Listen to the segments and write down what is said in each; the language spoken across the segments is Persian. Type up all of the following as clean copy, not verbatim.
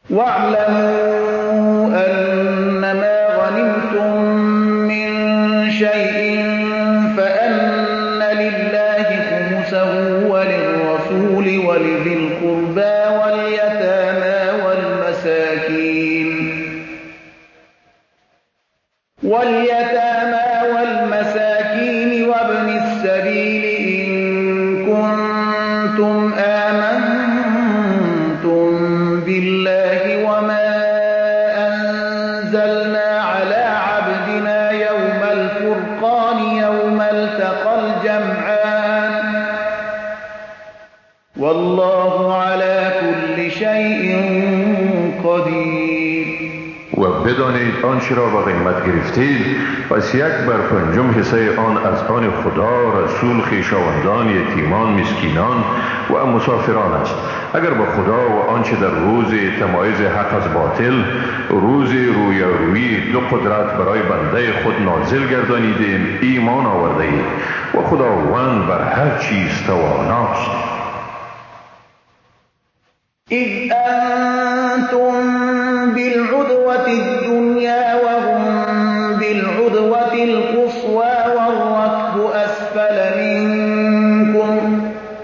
واعلموا أنما غنمتم من شيء فأن لله خمسه وللرسول ولذي القربى واليتامى والمساكين وابن السبيل إن كنتم آمنتم بالله وما أنزلنا على عبدنا يوم الفرقان يوم التقى الجمعان والله على كل شيء قدير. و بدانید آنچه را به قیمت گرفتید پس 1/5 حصه آن از آن خدا، رسول، خویشاوندان، یتیمان، مسکینان و مسافران است. اگر به خدا و آنچه در روز تمایز حق از باطل، روز رویارویی دو قدرت برای بنده خود نازل گردانیدیم ایمان آورده اید و خداوند بر هر چیز تواناست. إذ أنتم بالعدوة الدنيا وهم بالعدوة القصوى والركب أسفل منكم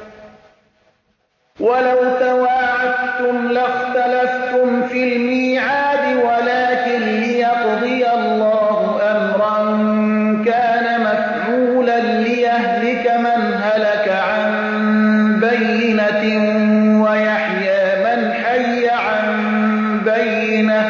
ولو تواعدتم لاختلفتم في الميعاد ولكن ليقضي الله أمرا كان مفعولا ليهلك من هلك عن بينة ويحيى من حي عن بينة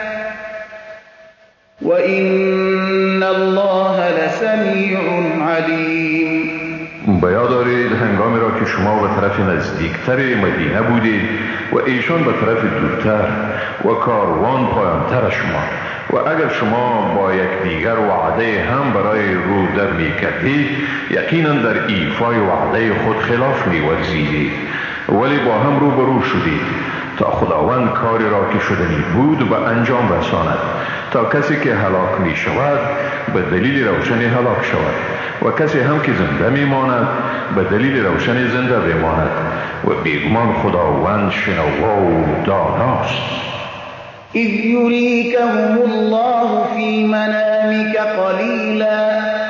وإن الله لسمیع علیم. بیاد دارید هنگامی را که شما به طرف نزدیکتر مدینه بودید و ایشان به طرف دورتر و کاروان پایانتر شما و اگر شما با یکدیگر وعده هم برای رو در می کردید یقینا در ایفای وعده خود خلاف می ورزیدید ولی با هم روبرو شدید تا خداوند کاری را که شدنی بود به انجام رساند تا کسی که هلاک می شود به دلیل روشنی هلاک شود و کسی هم که زنده می ماند به دلیل روشنی زنده بماند و بیگمان خداوند شنوا و داناست. اذ یریکهم الله فی منامک قلیلا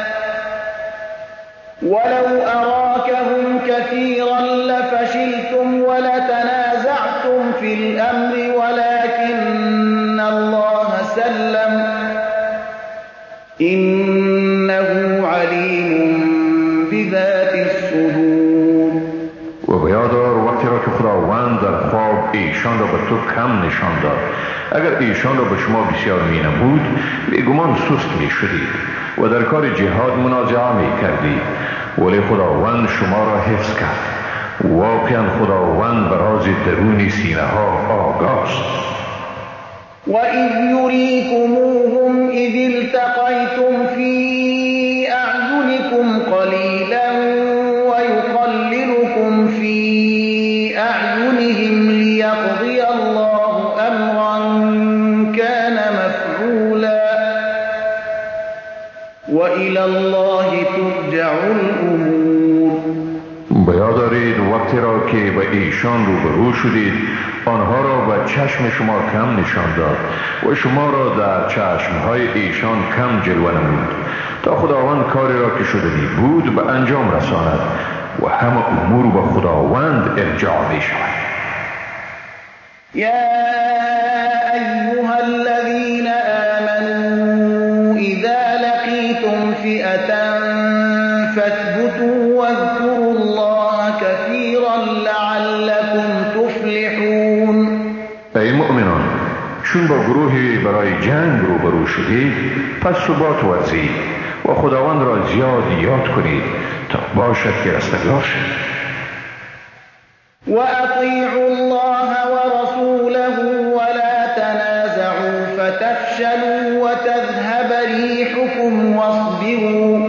ولو اراکهم كثيرا لفشلتم ولتنازعتم في الامر ولكن الله سلم انه علیم بذات الصدور. و بیادار وقتی را که خداوند در خواب ایشان را به تو کم نشان داد اگر ایشان را به شما بسیار می نمود بیگمان سست می شدید و در کار جهاد منازعه می کردید ولی خداوند شما را حفظ کرد. واقعا خداوند به راز درون سینه ها آگاست. و اذ یریکموهم اذ التقیتم فی اعینکم قلیلا و یقللکم فی اعینهم لیقضی الله امرا کان مفعولا و الی الله ترجع الامور. بیاد دارید وقتی را که به ایشان روبرو شدید آنها را به چشم شما کم نشان داد و شما را در چشمهای ایشان کم جلوه نمود تا خداوند کاری را که شدنی بود به انجام رساند و همه امور به خداوند ارجاع می شود. یا ایها الذین آمنوا اذا لقیتم فئة فاثبتوا واذكروا الله كثيرا لعلكم تفلحون. ای مؤمنان چون با گروهی برای جنگ روبرو شدید پس ثبات ورزید و خداوند را زیاد یاد کنید تا باشد که رستگار شد. و اطیعوا الله ورسوله ولا تنازعوا فتفشلوا وتذهب ریحكم واصبروا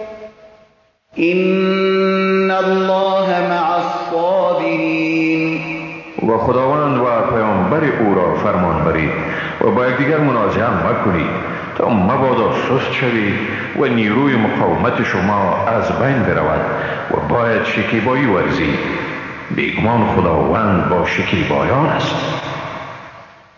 ان الله مع الصابرین. و خداوند و پیامبر او را فرمان برید و با یکدیگر منازعه مکنید تا مبادا سست شوید و نیروی مقاومت شما از بین برود و باید شکیبایی ورزید بیگمان خداوند با شکیبایان است.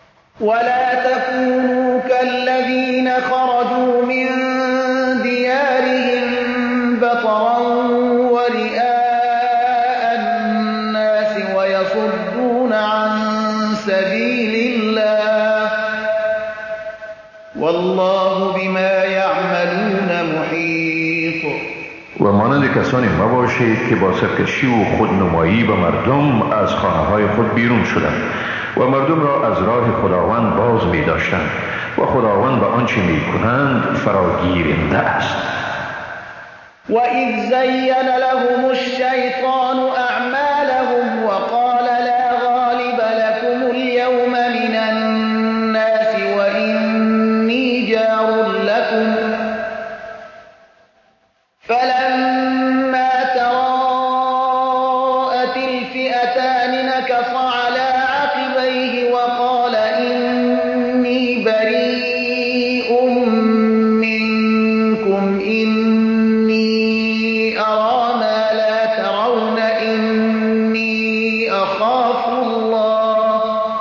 ولا تكونوا كالذين خرجوا من ديارهم بطرا ورئاء الناس ويصدون عن سبيل الله والله بما يعملون محيط. و مانند کسانی مباشید که با سرکشی و خودنمایی به مردم از خانه‌های خود بیرون شدند و مردم را از راه خداوند باز می داشتند و خداوند به آنچه می کنند فراگیرنده است. و اذ زین لهم الشیطان اعمالهم وقال لا غالب لكم اليوم من الناس وإني جار لكم فلما تراءت الفئتان نكص على عقبيه وقال إني بريء منكم إني أرى ما لا ترون إني أخاف الله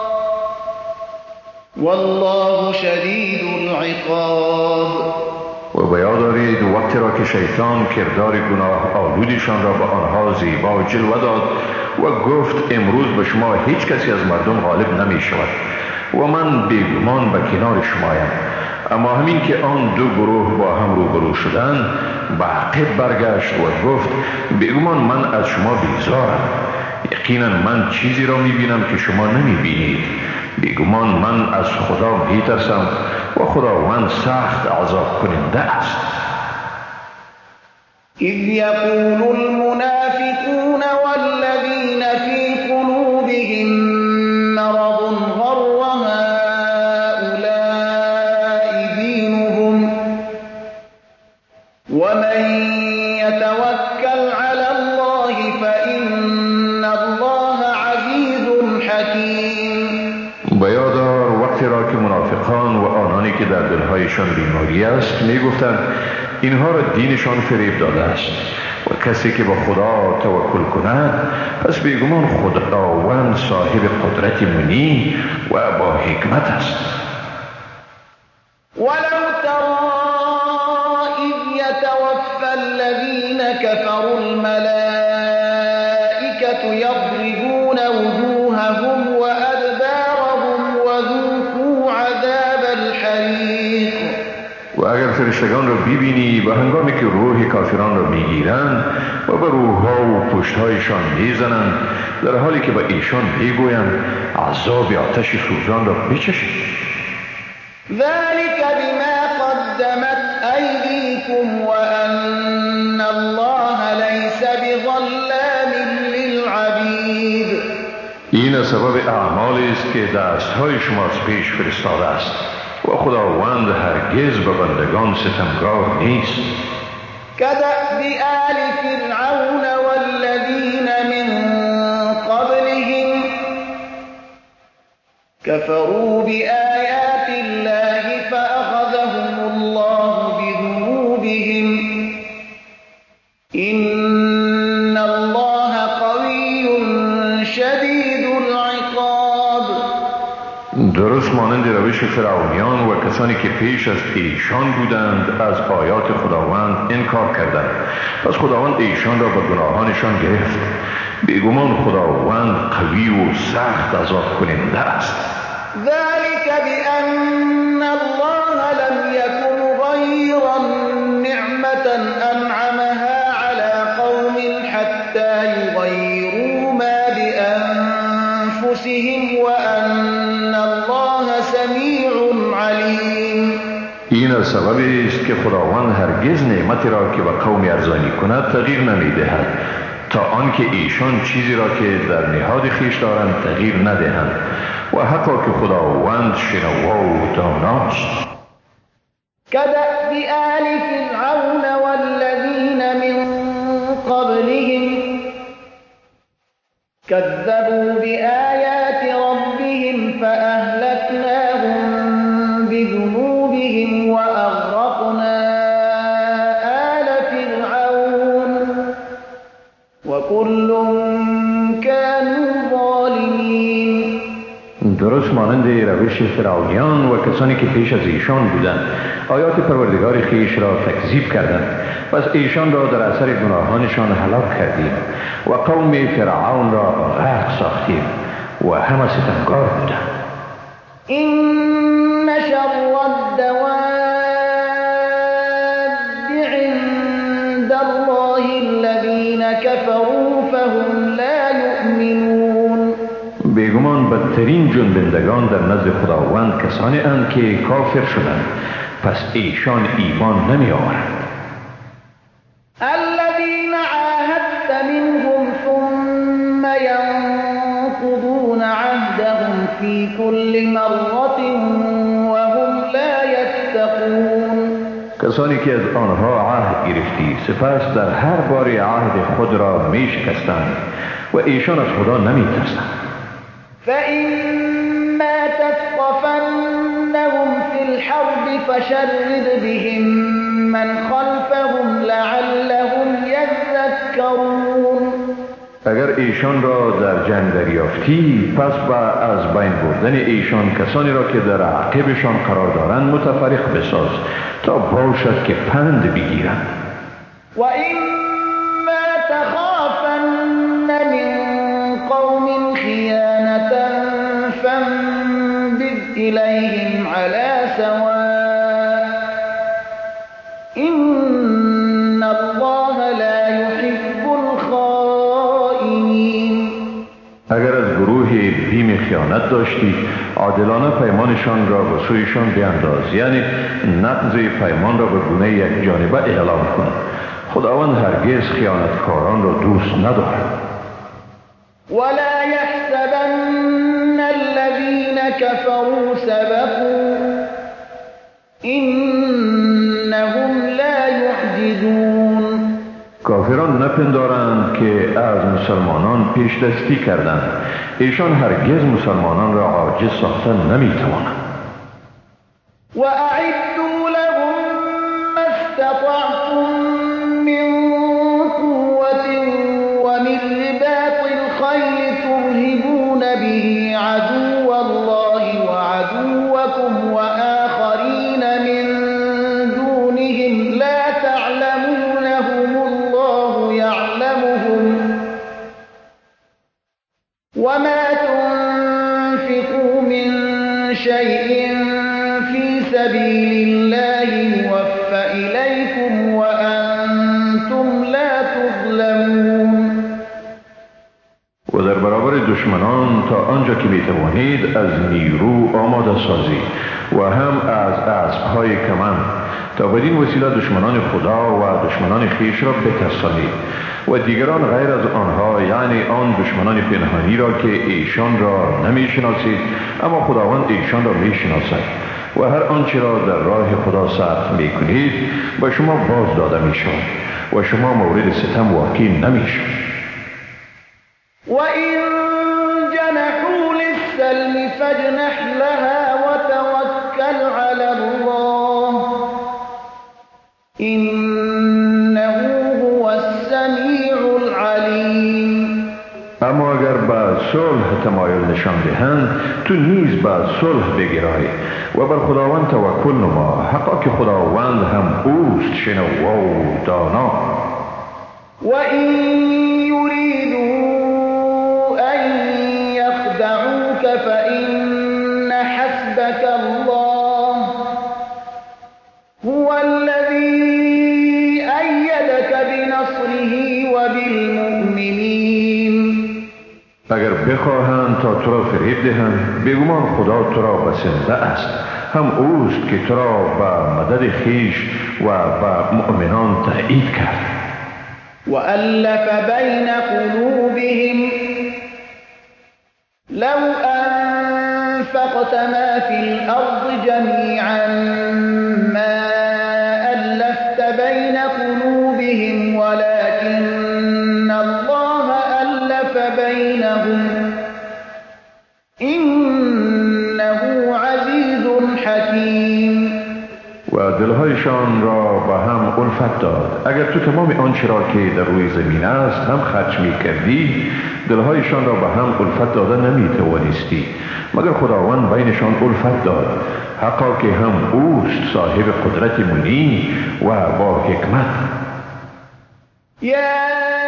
والله شدید العقاب. و به یاد دارید وقتی را که شیطان کردار گناه آلودشان را به آنها زیبا جلوه داد و گفت امروز به شما هیچ کسی از مردم غالب نمی شود و من بیگمان به کنار شمایم. اما همین که آن دو گروه با هم روبرو شدند به عقب برگشت و گفت بیگمان من از شما بیزارم. یقینا من چیزی را می بینم که شما نمی بینید. بیگمان من از خدا می ترسم و خداوند سخت عذاب کننده است. اذ یقول المنافقون والذین فی قلوبهم مرض غر هؤلاء دینهم ومن یتوکل علی الله فإن الله عزیز حکیم. بیادار وقتی را که منافقان و آنانی که در دلهایشان بیماری است میگفتند اینها را دینشان فریب داده است و کسی که به خدا توکل کند پس بیگمان خداوند صاحب قدرت منی و با حکمت است. ولو ترى إذ يتوفى الذين كفروا الملائكة يضربون وجوههم وأدبارهم وذوقوا عذاب الحريق. و اگر فرشتگان را ببینی به هنگامی که روح کافران را میگیرند و به روحها و پشتهایشان میزنند در حالی که به ایشان میگویند عذاب آتش سوزان را بچشید. ذلك بما قدمت أيديكم وأن الله ليس بظلام للعبيد. این سبب اعمالی است که دستهای شما از پیش فرستاده است و خداوند هرگز به بندگان ستمگار نیست. كدأب آل فرعون والذين من قبلهم كفروا بآيات الله فأخذهم الله بذنوبهم إن الله قوي شدید العقاب. درست مانند روش فرعونیان و کسانی که پیش از ایشان بودند از آیات خداوند انکار کردند پس خداوند ایشان را به گناهانشان گرفت. بیگمان خداوند قوی و سخت عذاب کننده است. ذلك بأن الله لم يكن غيرا نعمة أنعمها على قوم حتى يغيروا ما بأنفسهم وأن الله سمیع علیم. این سببی است که خداوند هرگز نعمتی را که به قومی ارزانی کند تغییر نمی‌دهد تا آنکه ایشان چیزی را که در نهاد خویش دارند تغییر ندهند و حتی که خداوند شنوا و داناست. كدأب آل فرعون والذين من قبلهم كذبوا بآيات ربهم فأهلكناهم بذنوبهم وأغرقنا آل فرعون وكل كانوا ظالمين. درست درست مانند روش فرعونیان و کسانی که پیش از ایشان بودند آیات پروردگار خیش را تکذیب کردند، پس ایشان را در اثر گناهانشان هلاک کردیم و قوم فرعون را غرق ساختیم و همه ستمکار بودند. این شر الدواب عند الله الذين كفروا فهم لا يؤمنون. بیگمان بدترین جنبندگان در نزد خداوند کسانی اند که کافر شدند، پس ایشان ایمان نمی آورند. الذين عاهدت منهم ثم ينقضون عهدهم في كل مرة وهم لا يتقون. کسانی که از آنها عهد گرفتی سپس در هر بار عهد خود را می شکستند و ایشان از خدا نمی ترسند. فإما تثقفنهم في الحرب فشرد بهم من خلفهم لعلهم يذكرون. اگر ایشان را در جنگ دریافتی پس با از بین بردن ایشان کسانی را که در عقبشان قرار دارند متفرق بساز تا باشد که پند بگیرند. و اما تخافن من قوم خیانة فانبذ الیهم على سواء ان الله لا يحب الخائنین. اگر از گروه بیم خیانت داشتی عادلانه پیمانشان را به سویشان بینداز، یعنی نقض پیمان را به گونه یک جانبه اعلام کن. خداوند هرگز خیانتکاران را دوست ندارد. ولا يحسبن الذين كفروا سبقوا انهم لا يعجزون. کافران نپندارند که از مسلمانان پیش دستی کردند، ایشان هرگز مسلمانان را عاجز ساختن نمی توانند. و اعدوا لهم ما استطعتم من قوة و من رباط الخیل ترهبون به عدو الله و عدوكم و آخرین من دونهم لا تعلمونهم الله يعلمهم وما تنفقوا من شيء في سبيل الله يوفى إليكم وأنتم لا تظلمون. و در برابر دشمنان تا آنجا که میتوانید از نیرو آماده سازی و هم از اسبهای کمند تا بدین وسیله دشمنان خدا و دشمنان خیش را بترسانید و دیگران غیر از آنها، یعنی آن دشمنان پنهانی را که ایشان را نمیشناسید اما خداوند ایشان را میشناسد و هر آنچه را در راه خدا صرف میکنید با شما باز داده میشود و شما مورد ستم واقع نمیشید. وَإِن جَنَحُوا لِلسَّلْمِ فَاجْنَحْ لَهَا وَتَوَكَّلْ عَلَى اللَّهِ إِنَّهُ هُوَ السَّمِيعُ الْعَلِيمُ. اما اگر به صلح تمایل نشان دهند تو نیز به صلح بگرای و بر خداوند توکل نما، حقا که خداوند هم اوست شنوا و دانا. و این یریدوا يخدعوك فإن حسبك الله هو الذي أيدك بنصره وبالمؤمنين. اگر بخواهند تا تو را فریب دهند بیگمان خدا تو را بسنده است، هم اوست که تو را به مدد خیش و به مؤمنان تأیید کرد. وألف بين قلوبهم لو أنفقت ما في الأرض جميعا ما ألفت بين قلوبهم ولكن الله ألف بينهم إنه عزيز حكيم. و دلهایشان را به هم الفت داد. اگر تو تمام آنچه را که در روی زمین است هم خرج می کردی دلهایشان را به هم الفت داده نمیتوانستی، مگر خداوند بینشان الفت داد، حقا که هم اوست صاحب قدرت منی و با حکمت. یا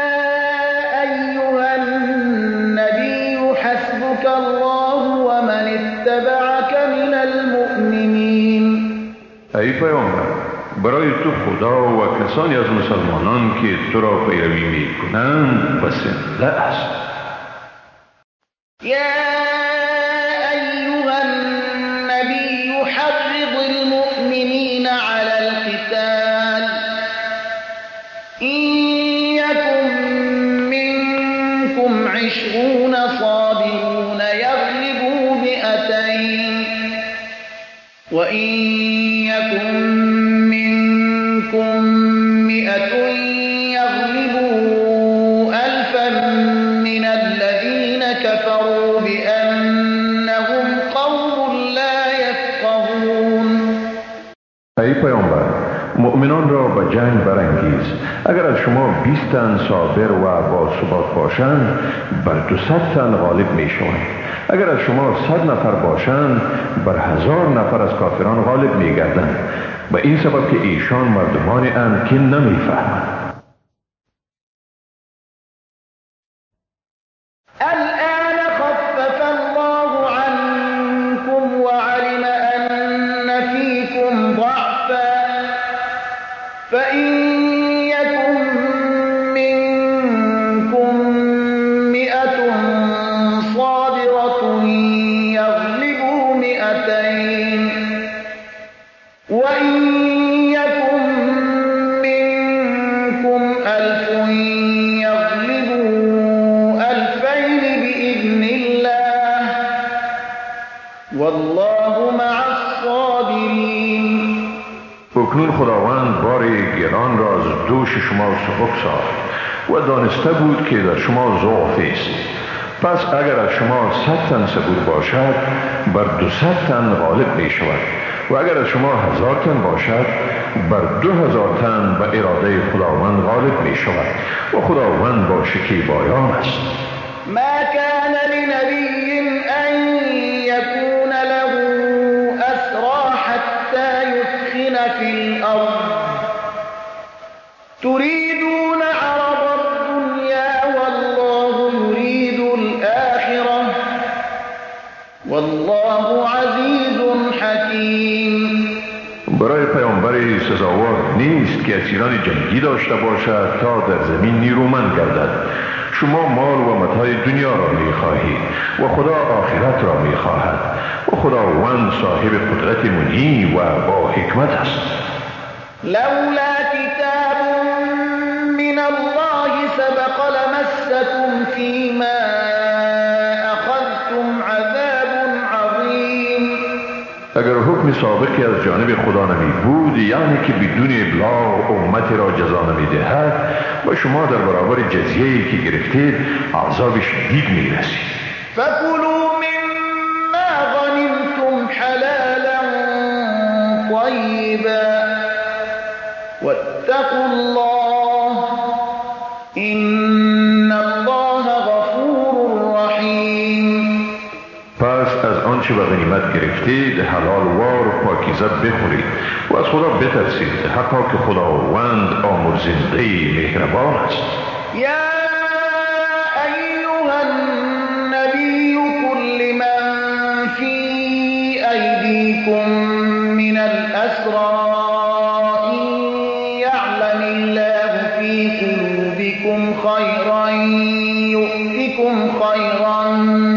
ایها النبی حسبک الله و من اتبعک من المؤمنین. ای پیامبر، برای تو خدا و کسانی از مسلمانان که تو را پیروی می کنند بسنده است. یا ایها النبی حرض المؤمنین علی القتال ان یکن منکم 20 صابرون یغلبوا 200 وان یکن منكم 100 يغلبوا 1000 من الذين كفروا بأنهم قوم لا يفقهون. ای پیامبر، مؤمنان را به جنگ برانگیز. اگر از شما 20 تن صابر و با ثبات باشند بر 200 تن غالب می شوند. اگر از شما 100 نفر باشند بر 1000 نفر از کافران غالب می گردند، به این سبب که ایشان مردمانی اند که نمی فهمند. الآن خفف الله عنكم وعلم أن فيكم ضعفا فإن يكن منكم 100 صابرة يغلبوا 200 وإن يكن منكم 1000 يغلبوا 2000 بإذن الله والله مع الصابرين. اکنون خداوند بار گران را از دوش شما سبک ساخت و دانسته بود که در شما ضعف است. پس اگر از شما 100 تن صبور باشد بر 200 تن غالب می شود و اگر از شما 1000 تن باشد بر 2000 تن به اراده خداوند غالب می شود و خداوند با شکیبایان است. ما كان لنبي أن يكون له أسرى حتى يثخن في الأرض تريدون عرض الدنيا والله يريد الآخرة والله عزيز حكيم. برای پیامبری سزاوار نیست که اسیران جنگی داشته باشد تا در زمین نیرومند گردد. شما مال و متاع دنیا را می خواهید و خدا آخرت را می خواهد و خداوند صاحب قدرت منی و با حکمت است. لولا کتاب من الله سبق لمسكم فيما أخذتم عذاب عظيم. اگر حکم سابقی از جانب خدا نمی بود، یعنی که بدون ابلاغ امت را جزا نمی دهد و شما در برابر جزیه‌ای که گرفتید عذاب شدید می رسید. فکلوا مما غنمتم حلالا طیبا واتقوا الله ان الله غفور رحیم. پس از آنچه به غنیمت گرفتید حلال وار پاکیزه بخورید و از خدا بترسید، حقا که خداوند آمرزنده مهربان است. یا ایها النبی قل لمن فی ایدیکم من الاسرى ان یعلم الله فی قلوبکم خیرا یؤتکم خیرا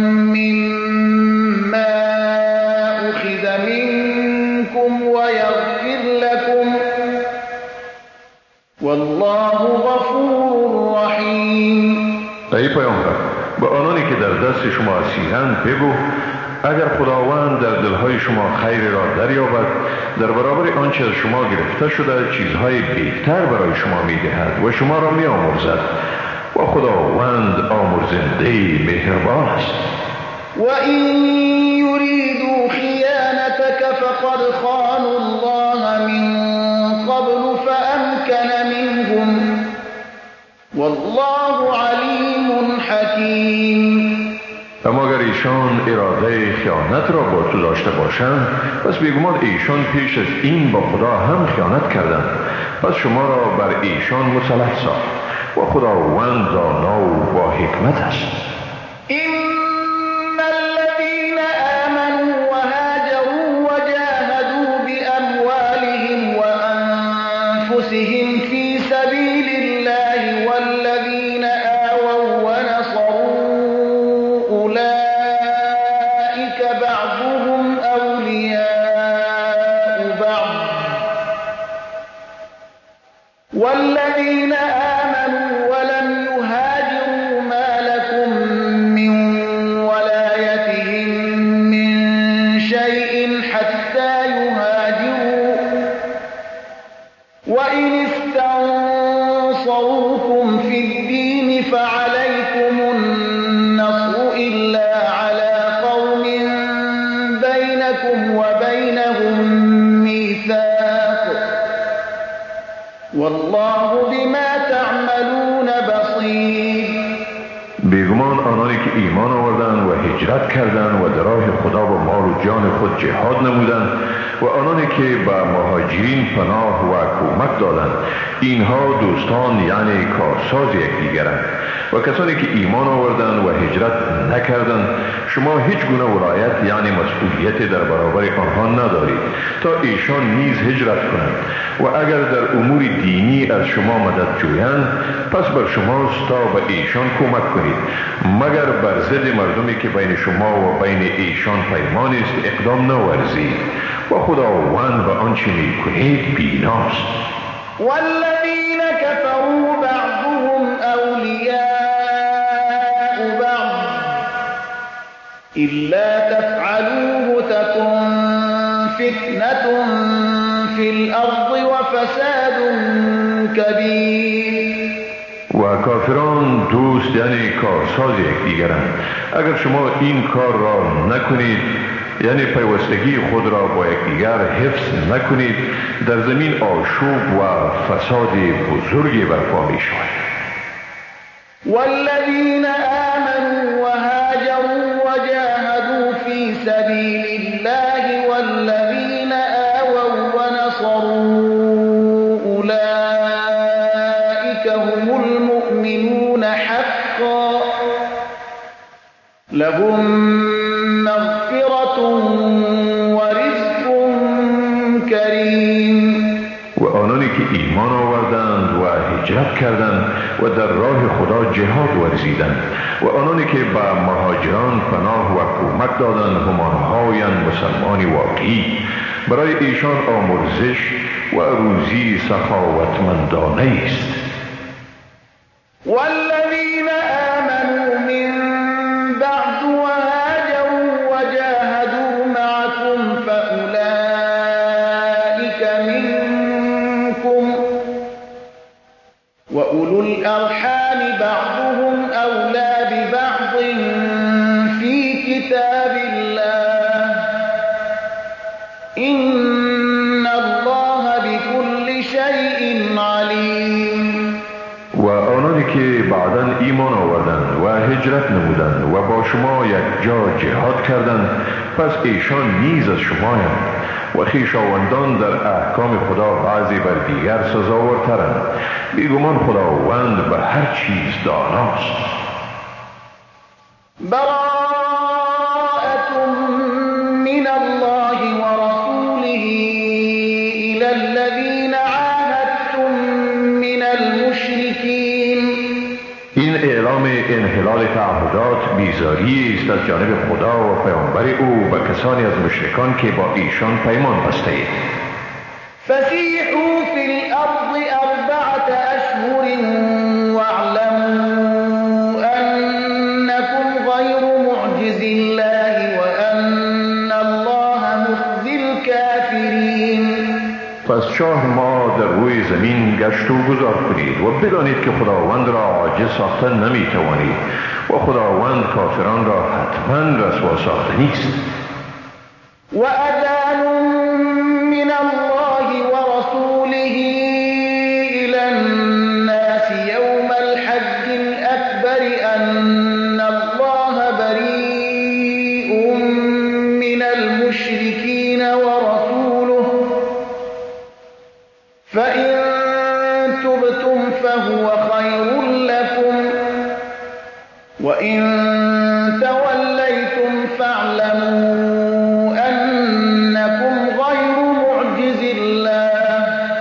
والله غفور رحیم. ای پیامبر، به آنانی که در دست شما اسیرند بگو اگر خداوند در دلهای شما خیر را دریابد در برابر آنچه از شما گرفته شده چیزهای بهتر برای شما میدهد و شما را میآمرزد و خداوند آمرزنده مهربان است. و این یریدوا خیانتک فقد خانوا الله من قبل فامکن منهم والله علیم حکیم. ایشان اراده خیانت را با تو داشته باشند، پس بیگمان ایشان پیش از این با خدا هم خیانت کردند. پس شما را بر ایشان مسلط ساخت و خداوند دانا و با حکمت است. إن الذين آمنوا وهاجروا وجاهدوا بأموالهم وأنفسهم في سبيل الله والذين آووا ونصروا أولئك بعضهم أولياء بعض والذين آمنوا ولم يهاجروا ما لكم من ولايتهم من شيء حتى يهاجروا وإن استنصروكم في الدين فعليكم النصر إلا على قوم بينكم وبينهم ميثاق والله بما تعملون بصير. بیگمان آنانی که ایمان آوردند و هجرت کردند و در راه خدا با مال و جان خود جهاد نمودند و آنانی که به مهاجرین پناه و کمک دادند، اینها دوستان یعنی کارساز یکدیگرند. و کسانی که ایمان آوردند و هجرت نکردند، شما هیچ گونه ولایت یعنی مسئولیت در برابر آنها ندارید تا ایشان نیز هجرت کنند و اگر در امور دینی از شما مدد جویند، پس بر شماست تا به ایشان کمک کنید، مگر بر ضد مردمی که بین شما و بین ایشان پیمان است اقدام نورزید و خداوند به آنچه میکنید بیناست. والذين كفروا بعضهم أولياء بعض إلا تفعلوه تكن فتنة في الأرض وفساد كبير. و کافران دوست یعنی کارساز یکدیگرند. اگر شما این کار را نکنید، یعنی پیوستگی خود را با یکدیگر حفظ نکنید، در زمین آشوب و فساد بزرگی برپا می شود. والذین آمنوا وهاجروا وجاهدوا في سبيل الله والذين آووا ونصروا أولئك هم المؤمنون حقا لهم مغفرة ورزق کریم. و آنانی که ایمان آوردند و هجرت کردند و در راه خدا جهاد ورزیدند و آنانی که به مهاجران پناه و کمک دادند، همانهایند مسلمان واقعی، برای ایشان آمرزش و روزی سخاوتمندانه است. والذین آمنوا من بعد وهاجروا وجاهدوا معكم فأولئك منكم وأولو الأرحام بعضهم أولى ببعض في كتاب الله إن الله بكل شيء عليم. و آنانی که بعداً ایمان آوردند و هجرت نمودند و با شما یک جا جهاد کردند، پس ایشان نیز از شمایند و خویشاوندان در احکام خدا بعضی بر دیگر سزاوارترند. بیگمان خداوند به هر چیز داناست. براءة من الله ورسوله إلى الذين عاهدتم من المشركين. این اعلام انحلال تعهدات بیزاری است از جانب خدا و پیامبر او به کسانی از مشرکان که با ایشان پیمان بسته اید. فسیحوا فی الأرض 4 أشهر واعلموا أنكم غير معجز الله وأن الله مخزي الكافرين. پس 4 ماه در روی زمین گشت و گذار کنید و بدانید که خداوند را عاجز ساخته نمی توانید و خداوند کافران را حتما رسوا ساخته نیست. و اذان من الله ورسوله إلى الناس يوم الحج الأكبر أن الله بريء المشركين ورسوله فإن تبتم فهو خير لكم وإن توليتم فاعلموا أنكم غير معجز الله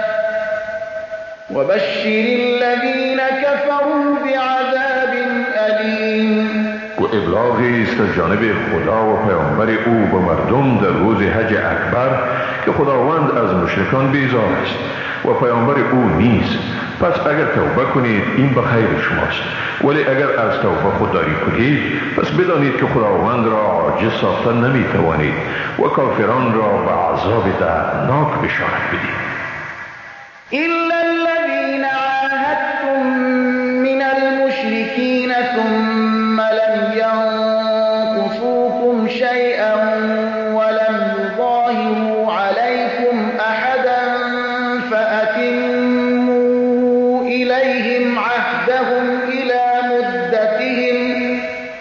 وبشر الذين كفروا بعذاب أليم. و ابلاغی است از جانب خدا و پیامبر او به مردم در روز حج اکبر که خداوند از مشرکان بیزار است و پیامبر او نیست. پس اگر توبه کنید این به خیر شماست، ولی اگر از توبه خودداری کنید پس بدانید که خداوند را عاجز ساختن نمی توانید و کافران را به عذاب دردناک بشارت بدید. إلا الذين عاهدتم من المشركين ثم لم ينقصوكم شيئا ولم يظاهروا عليكم أحدا فأتموا إليهم عهدهم إلى مدتهم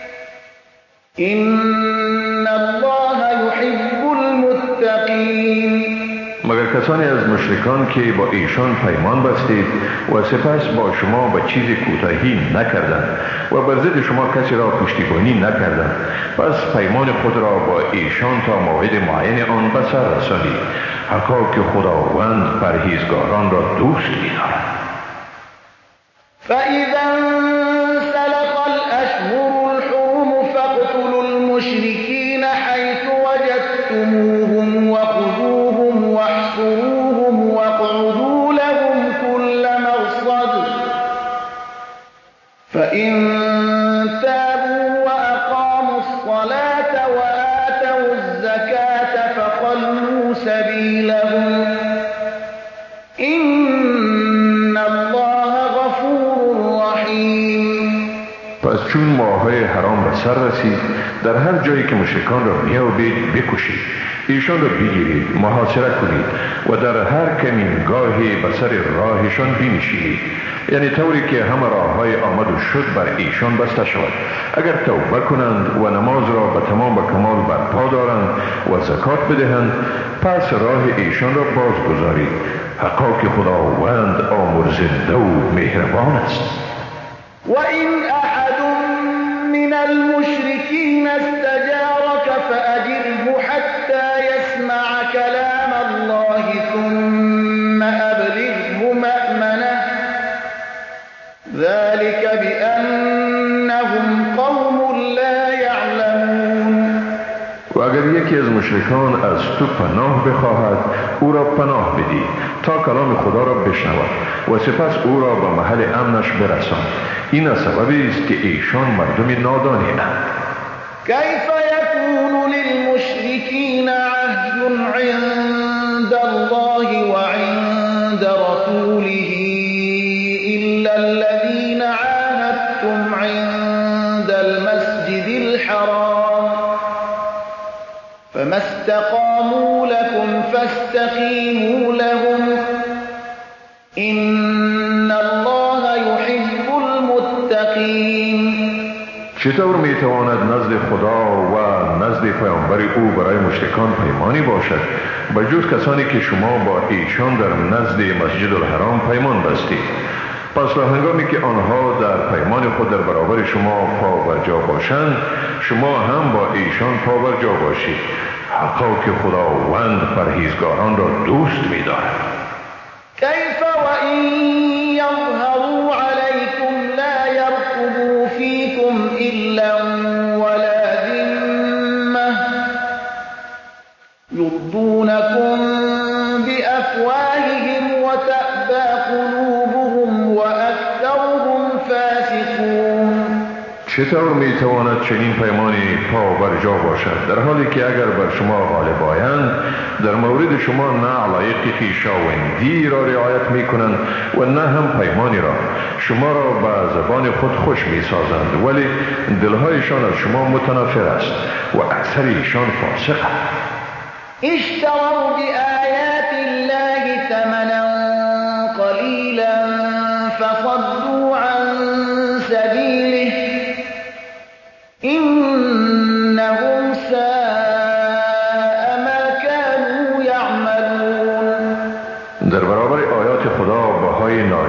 إن الله يحب المتقين. مگر کسانی از مشرکان که با ایشان پیمان بستید و سپس با شما به چیز کوتاهی نکردند و بر ضد شما کسی را پشتیبانی نکردند، پس پیمان خود را با ایشان تا موعد معین آن به سر رسانید. حقا که خداوند پرهیزگاران را دوست می‌دارد. فإذا انسلخ الأشهر الحرم فاقتلوا المشركين حيث وجدتموهم وخذوهم واحصروهم واقعدوا لهم كل مرصد فإن تابوا وأقاموا الصلاة وآتوا الزكاة فخلوا سبيلهم إن الله غفور رحيم. پس چون ماه‌های حرام به سر رسید در هر جایی که مشرکان را میابید بکشید، ایشان را بگیرید، محاصره کنید و در هر کمینگاهی به سر راهشان بنشینید، یعنی طوری که همه راههای آمد و شد بر ایشان بسته شود. اگر توبه کنند و نماز را به تمام و کمال برپا دارند و زکات بدهند پس راه ایشان را باز گذارید. حقا که خداوند آمرزنده و مهربان است. وإن أحد من المشركين استجارك فأجره حتى يسمع كلام الله ثم أبلغه مأمنه ذلك بأنهم قوم لا يعلمون. و اگر یکی از مشرکان از تو پناه بخواهد او را پناه بدی تا کلام خدا را بشنود و سپس او را به محل امنش برسان. این از سببی است که ایشان مردم نادانی اند. كيف يكون للمشركين عهد عند الله وعند رسوله إلا الذين عاهدتم عند المسجد الحرام فما استقاموا لكم فاستقيموا لهم إن الله يحب المتقين. چطور میتواند نزد خدا و نزد پیامبر او برای مشرکان پیمانی باشد به جز کسانی که شما با ایشان در نزد مسجد الحرام پیمان بستید؟ پس تا هنگامی که آنها در پیمان خود در برابر شما پا بر جا باشند شما هم با ایشان پا بر جا باشید. حقا که خداوند پرهیزگاران را دوست می‌دارد. كيف وإن يظهروا عليكم لا يرقبوا فيكم إلا ولا ذمة يرضونكم بأفواههم وتأبى قلوبهم وأكثرهم فاسقون. چطور میتواند چنین پیمانی پا بر جا باشد در حالی که اگر بر شما غالب آیند در مورد شما نه علایق خویشاوندی را رعایت میکنند و نه هم پیمانی را. شما را به زبان خود خوش میسازند ولی دلهایشان از شما متنفر است و اکثر ایشان فاسق است. اشتروا بآيات الله ثمنا قليلا فصدوا عن سبيله إنهم ساء ما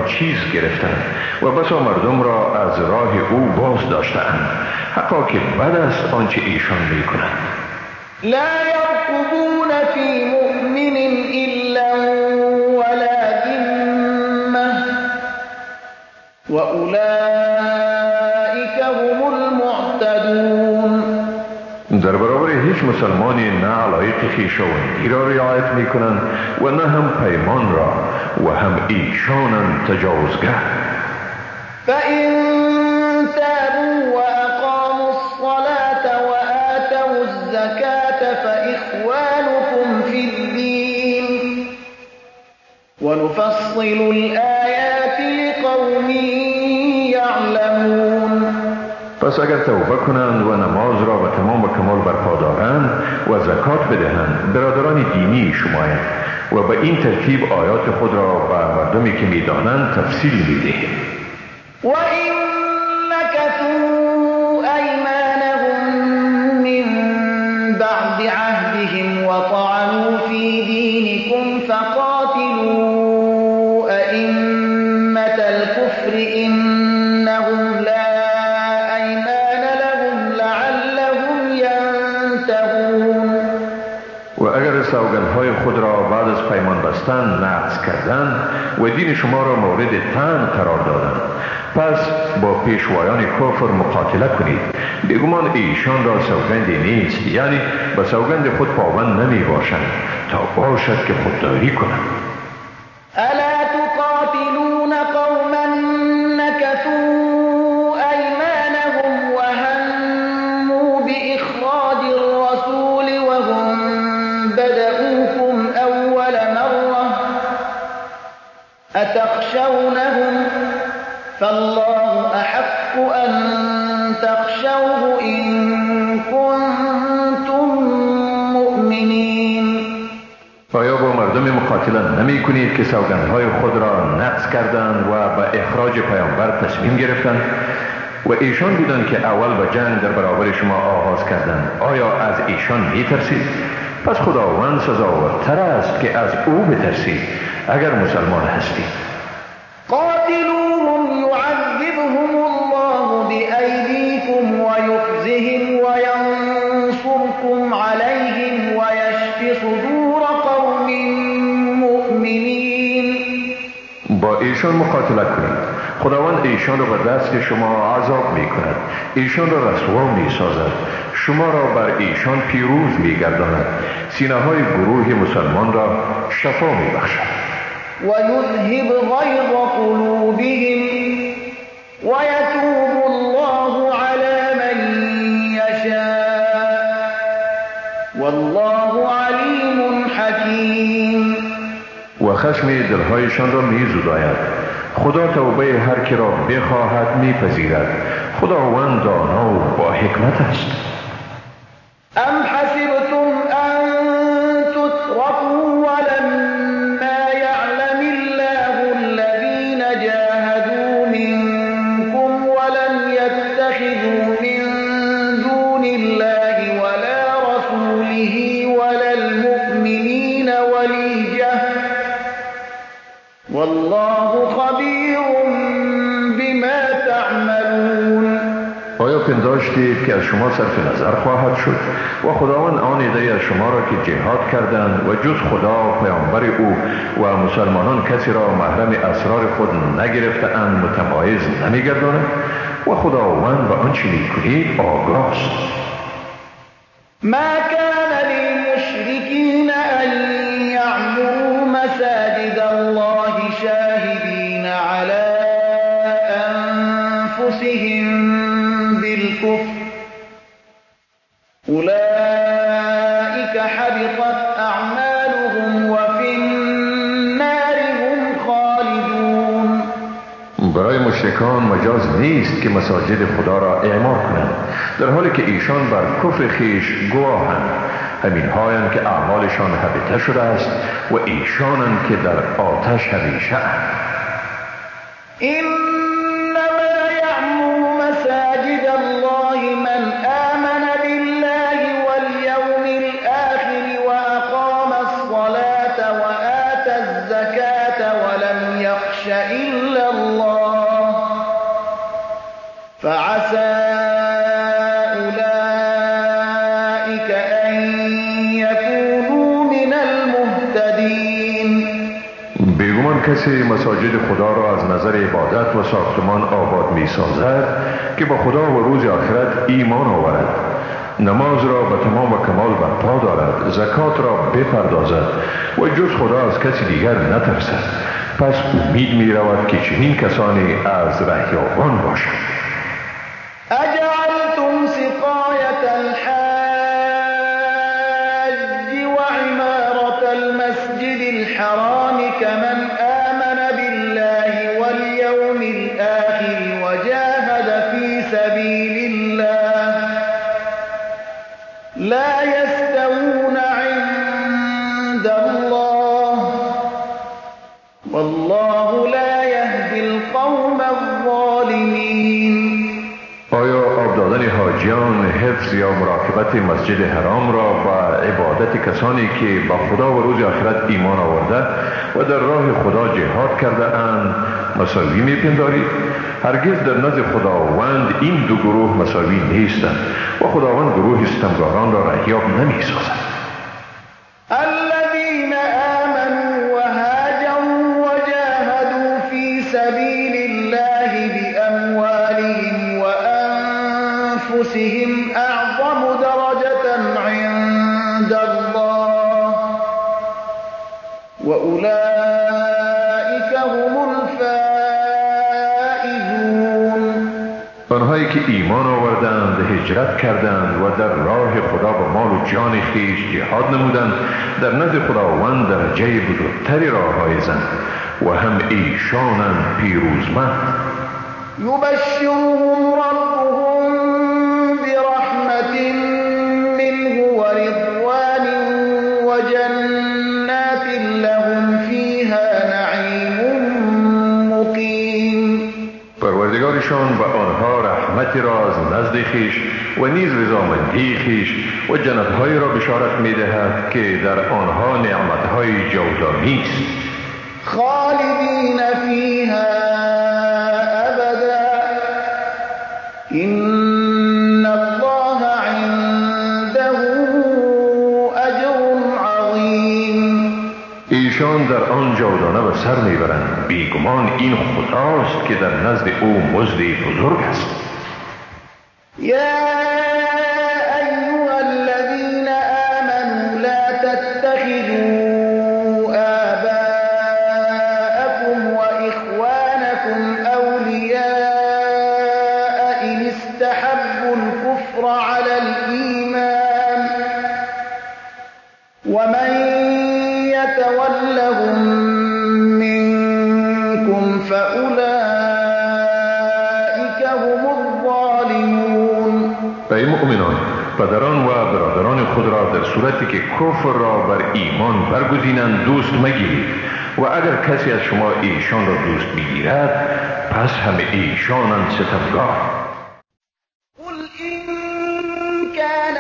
چیز گرفتند و بسا مردم را از راه او باز داشتند، حقا که بد است آنچه ایشان میکنند. لا يرقبون في مؤمن إلا ولا ذمة وأولئك هم المعتدون. در برابر هیچ مسلمانی نه علایق خویشاوندی را رعایت می کنند و نه هم پیمان را و هم ایشانند تجاوزگر. فإن تابوا وأقاموا الصلاة وآتوا الزكاة فإخوانكم في الدين ونفصل الآيات لقوم يعلمون. پس اگر توبه کنند و نماز را به تمام و کمال برپا دارند و زکات بدهند، برادران دینی شمایند و به این ترتیب آیات خود را به مردمی که می‌دانند تفصیل می‌دهیم. وَإِن نَكَثُوا أَيْمَانَهُم مِّن بَعْدِ عَهْدِهِمْ وَطَعَنُوا فِي دِينِكُمْ فَقَاتِلُوا أَئِمَّةَ الْكُفْرِ إِنَّهُمْ لَا أَيْمَانَ لَهُمْ لَعَلَّهُمْ يَنتَهُونَ. و اگر سوگندهای خود را بعد از پیمان بستن نقض کردند و دین شما را مورد طعن قرار دادند، پس با پیشوایان کفر مقاتله کنید. بیگمان ایشان را سوگندی نیست، یعنی به سوگند خود پابند نمی باشند تا باشد که خودداری کنند. ألا تقاتلون قوما نكثوا أيمانهم وهموا بإخراج الرسول وهم بدؤوكم أول مرة أتخشونهم فالله أحق أن تخشوه إن كنتم مؤمنين. آیا با مردم مقاتله نمی کنید که سوگندهای خود را نقض کردند و به اخراج پیامبر تصمیم گرفتند و ایشان بودند که اول به جنگ در برابر شما آغاز کردند؟ آیا از ایشان می ترسید؟ پس خداوند سزاوارتر است که از او بترسید اگر مسلمان هستید. قاتلوهم يعذبهم الله بأيديكم ويخزهم وينصركم عليهم ويشف صدور قوم مؤمنين. با ایشان مقاتله کنید. خداوند ایشان را به دست شما عذاب می کند، ایشان را رسوا می سازد، شما را بر ایشان پیروز می گرداند، سینه های گروه مسلمان را شفا می بخشد. ويذهب غيظ قلوبهم ويتوب الله على من يشاء والله عليم حكيم. و خشم دلهایشان را می زداید. خدا توبه هر که را بخواهد می پذیرد. خداوند دانا و با حکمت است. ام حسبتم ان تتركوا ولما يعلم الله الذين جاهدوا منكم ولم يتخذوا من دون الله ولا رسوله ولا المؤمنين وليجة والله خبير بما تعملون. آیا پنداشتید که از شما صرف نظر خواهد شد و خداوند آن عده از شما را که جهاد کردند و جز خدا و پیامبر او و مسلمانان کسی را محرم اسرار خود نگرفته اند متمایز نمیگرداند و خداوند به آنچه میکنید آگاه است. ما كان للمشركين أن يعمروا مساجد الله شاهدين على أنفسهم بالكفر أولئك حبطت أعمالهم وفي النار هم خالدون. برای مشرکان مجاز نیست که مساجد خدا را اعمار کنند در حالی که ایشان بر کفر خیش گواهند. همین هایند که اعمالشان حبطه شده است و ایشانند که در آتش همیشه اند. إنما يعمر مساجد الله من آمن بالله واليوم الآخر وأقام الصلاة وآتى الزكاة ولم يخش إلا کسی مساجد خدا را از نظر عبادت و ساختمان آباد می سازد که به خدا و روز آخرت ایمان آورد، نماز را به تمام و کمال برپا دارد، زکات را بپردازد و جز خدا از کسی دیگر نترسد، پس امید می رود که چنین کسانی از رهیابان باشند. اجعلتم سقایة الحاج وعمارة المسجد الحرام كمن آمن بالله واليوم الآخر وجاهد في سبيل الله لا يستوون عند الله والله لا يهدي القوم الظالمين. آیا آب دادن حاجیان، حفظ یا مراقبت مسجد حرام را با عبادت کسانی که با خدا و روز آخرت ایمان آورده و در راه خدا جهاد کرده اند مساوی میپندارید؟ هرگز در نزد خداوند این دو گروه مساوی نیستند و خداوند گروه ستمگاران را رهیاب نمیسازد. الذين آمنوا وهاجروا وجاهدوا في سبيل الله بأموالهم وأنفسهم أعظم درجة عند الله وأولئك هم الفائزون. آنهایی که ایمان آوردند، هجرت کردند و در راه خدا با مال و جان خویش جهاد نمودند، در نزد خداوند درجه بزرگتری را حایزند و هم ایشانند پیروزمند. يبشرهم ربهم برحمة منه ورضوان وجنات لهم فيها نعيم مقيم. پروردگارشان به آنها رحمتی را از نزد خویش و نیز رضامندی خویش و جنت‌هایی را بشارت می‌دهد که در آنها نعمت‌های جاودانی است. خالدین فیها ابدا ان الله عنده اجر عظیم. ایشان در آن جاودانه به سر میبرند، بیگمان این خداست که در نزد او مزدی بزرگ است. یا ایها الذین آمنوا لا تتخذوا آباءکم وإخوانکم اولیاء ان استحبوا الكفر على الإيمان ومن يتولهم منكم فأولئك هم الظالمون. ای مؤمنان، پدران و برادران خود را در صورتی که کفر را بر ایمان برگزینند دوست مگیرید و اگر کسی از شما ایشان را دوست میگیرد پس همه ایشانند ستمگار. قل إن كان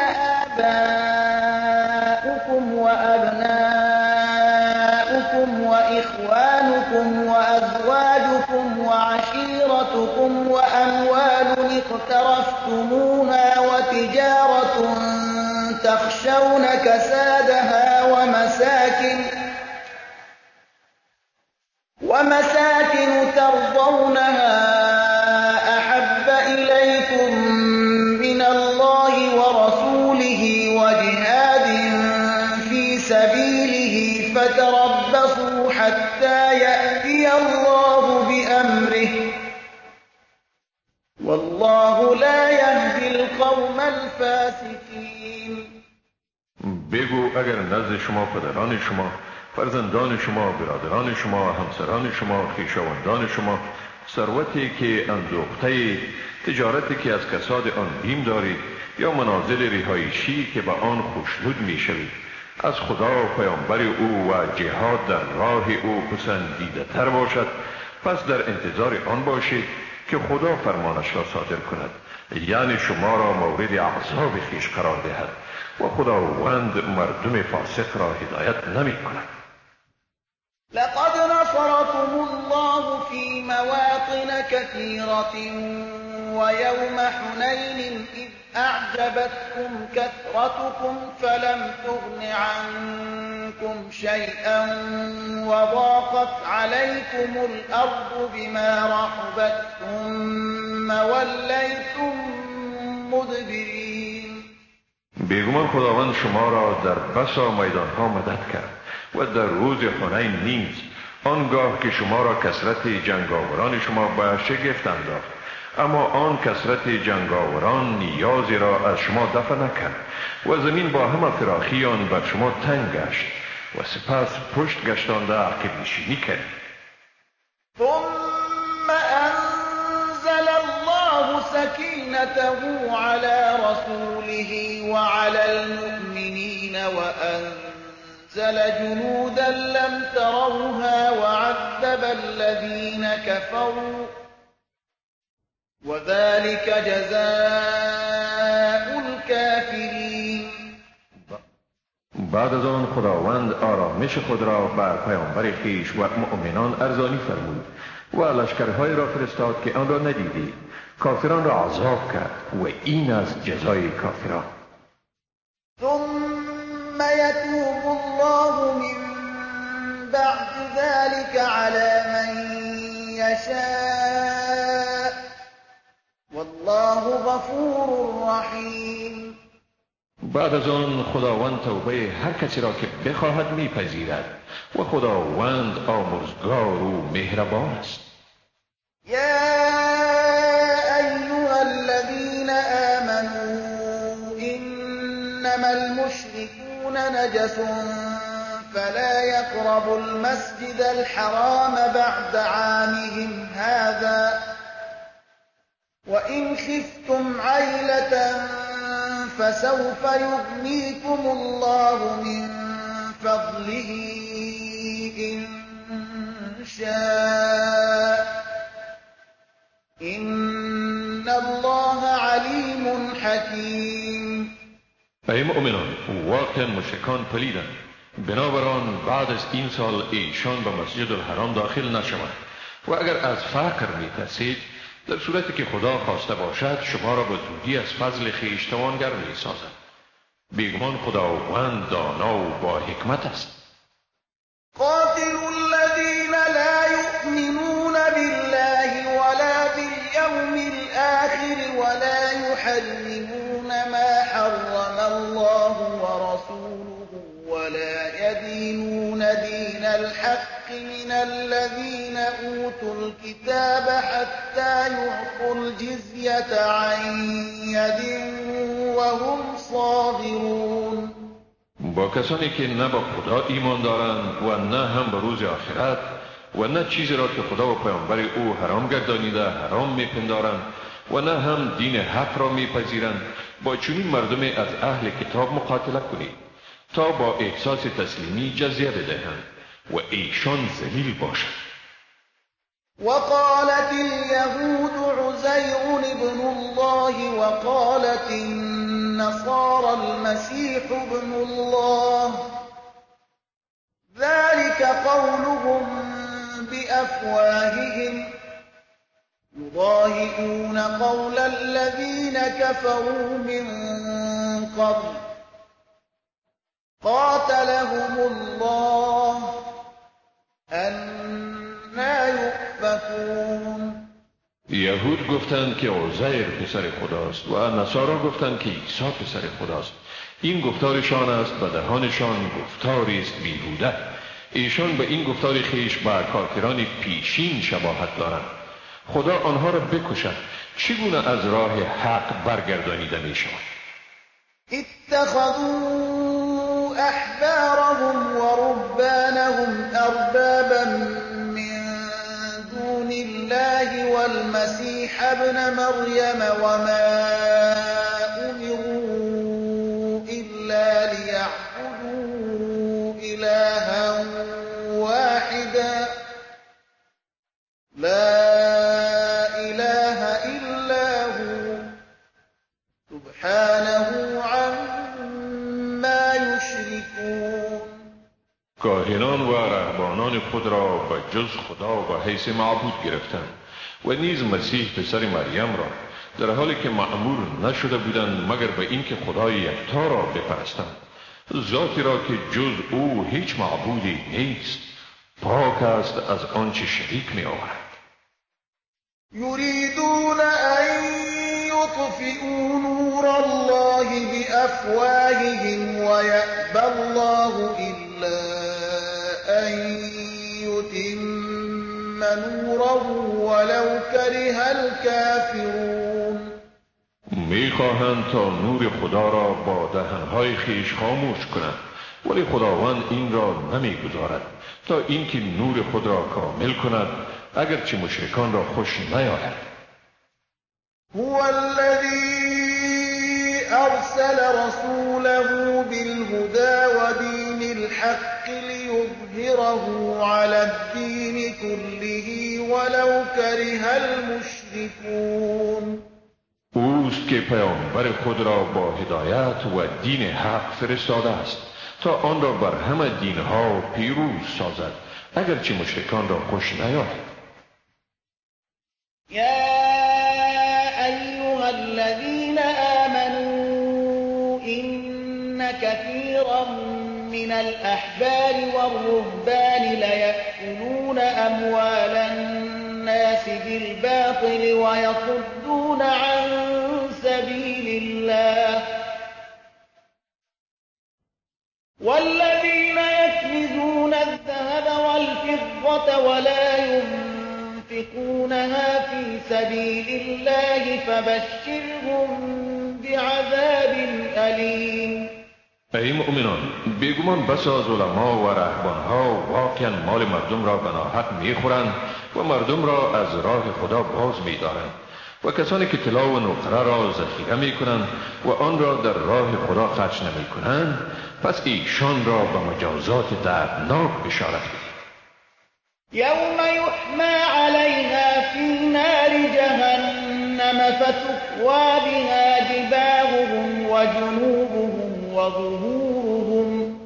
آباؤكم وأبناؤكم وإخوانكم وأزواجكم وعشيرتكم وأموال اقترفتموها وتجارة تخشون كسادها ومساكن ترضونها أحب إليكم من الله ورسوله وجهاد في سبيله فتربصوا حتى يأتي الله بأمره والله لا يهدي القوم الفاسقين. بگو اگر نزد شما پدران شما، فرزندان شما، برادران شما، همسران شما، خویشاوندان شما ثروتی که اندوخته، تجارتی که از کساد آن بیم دارید یا منازل رهایشی که به آن خوشنود می شوید، از خدا و پیامبر او و جهاد در راه او پسندیده تر باشد، پس در انتظار آن باشید که خدا فرمانش را صادر کند، یعنی شما را مورد عذاب خویش قرار دهد و خداوند مردم فاسق را هدایت نمی کند. لقد نصركم الله في مواطن كثيرة ويوم حنين إذ أعجبتكم كثرتكم فلم تغن عنكم منكم شيئا وضاقت عليكم الأرض بما رحبت ثم وليتم مدبرین. بیگمان خداوند شما را در بسا میدانها مدد کرد و در روز حنین نیز آنگاه که شما را کثرت جنگاوران شما به شگفت انداخت، اما آن کثرت جنگاوران نیازی را از شما دفع نکرد و زمین با همه فراخی آن بر شما تنگ گشت و سپس پشت گشتانده عقب نشینی کرد. ثم انزل الله سكينته على رسوله وعلى المؤمنين وأنزل جنودا لم تروها وعذب الذين كفروا وذلك جزاء الكافرين. بعد از آن خداوند آرامش خود را بر پیامبر خویش و مؤمنان ارزانی فرمود و لشکرهای را فرستاد که آن را ندیدی، کافران را عذاب کرد و این از جزای کافران. ثم يتوب الله من بعد ذلك على من يشاء والله غفور رحیم. بعد از آن خداوند توبه هر کسی را که بخواهد میپذیرد و خداوند آمرزگار و مهربان است. يا أيها الذين آمنوا إنما المشركون نجس فلا يقربوا المسجد الحرام بعد عامهم هذا وإن خفتم عيلة فسوف يغنيكم الله من فضله إن شاء إن الله علیم حکیم. ای مؤمنان، واقعا مشرکان پلیدند، بنابراین بعد از این سال ایشان به مسجد الحرام داخل نشوند و اگر از فقر میترسید، در صورتی که خدا خواسته باشد شما را به زودی از فضل خویش توانگر میسازد. بیگمان خداوند دانا و با حکمت است. قاتلوا الذين لا يؤمنون بالله ولا باليوم الآخر ولا يحرمون ما حرم الله ورسوله ولا يدينون دين الحق من الذين أوتوا الكتاب حتى يعطوا الجزية عن يد وهم صاغرون. با کسانی که نه به خدا ایمان دارند و نه هم به روز آخرت و نه چیزی را که خدا و پیامبر او حرام گردانیده حرام میپندارند و نه هم دین حق را میپذیرند، با چنین مردم از اهل کتاب مقاتله کنید تا با احساس تسلیمی جزیه بدهند و ایشان ذلیل باشند. وقالت اليهود عزير ابن الله وقالت النصارى المسيح ابن الله ذلك قولهم بأفواههم يضاهئون قول الذين كفروا من قبل قاتلهم الله أنا يؤفكون. یهود گفتند که عزیر پسر خداست و نصارا گفتند که عیسی پسر خداست. این گفتارشان است، به دهانشان گفتاری است بیهوده. ایشان به این گفتار خیش با کافران پیشین شباهت دارند. خدا آنها را بکشد، چگونه از راه حق برگردانیده می شود؟ اتخذوا احبارهم ورهبانهم اربابا من دون الله والمسيح ابن مريم وما امروا الا ليعبدوا الها واحدا لا اله الا هو سبحانه عما یشرکون. کاهنان و رهبانان خود را به جز خدا به حیث معبود گرفتند و نیز مسیح پسر مریم را، در حالی که مأمور نشده بودند مگر به این که خدای یکتا را بپرستند. ذاتی را که جز او هیچ معبودی نیست، پاک است از آنچه شریک می آورد. یریدون ان یطفئوا نور الله بافواههم ویأبی الله الا ان یتم نوره ولو کره الکافرون. میخواهند تا نور خدا را با دهنهای خیش خاموش کنند، ولی خداوند این را نمیگذارد تا اینکه نور خود را کامل کند، اگرچه مشرکان را خوش نیاید. هو الذی ارسل رسوله بالهدى ودین الحق لیظهره علی الدین کله ولو کره المشرکون. اوست که پیامبر خود را با هدایت و دین حق فرستاده است تا آن را بر همه دینها پیروز سازد، اگرچه مشرکان را خوش نیاید. یا ایها الذین آمنوا ان كثيرا من الاحبار والرهبان ليأكلون اموال الناس بالباطل ويصدون عن سبيل الله والذين يكنزون الذهب والفضة ولا ينفقونها في سبيل الله فبشرهم بعذاب أليم. ای مؤمنان، بیگمان بسا از علما و رهبانها واقعا مال مردم را به ناحق میخورند و مردم را از راه خدا باز می‌دارند و کسانی که طلا و نقره را ذخیره می‌کنند و آن را در راه خدا خرج نمی‌کنند، پس ایشان را به مجازات دردناک بشارت بدید. یوم یحمى علیها فی نار جهنم فتکوی بها جباههم و جنوبهم و ظهورهم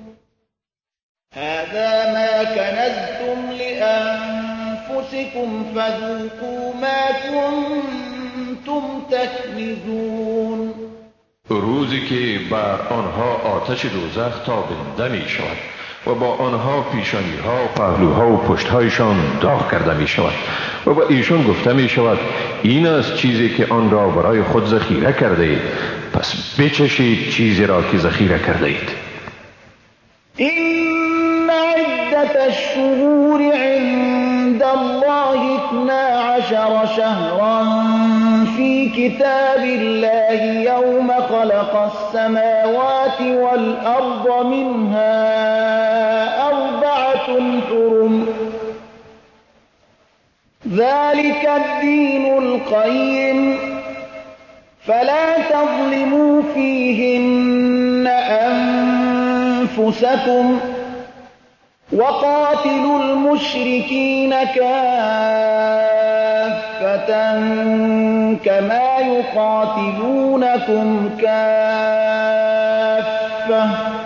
هذا ما کنزتم لأنفسكم فذوقوا ما کنتم تکنزون. روزی که بر آنها آتش دوزخ تابنده می شود و با آنها پیشانی ها، پهلوها و پشتهایشان داغ کرده می شود و با ایشان گفته می شود این است چیزی که آن را برای خود ذخیره کرده اید، پس بچشید چیزی را که ذخیره کرده اید. این عدت الشهور عند الله 12 شهرا في كتاب الله يوم خلق السماوات والأرض منها 4 حرم ذلك الدين القيم فلا تظلموا فيهن أنفسكم وقاتلوا المشركين كافة كما يقاتلونكم كافة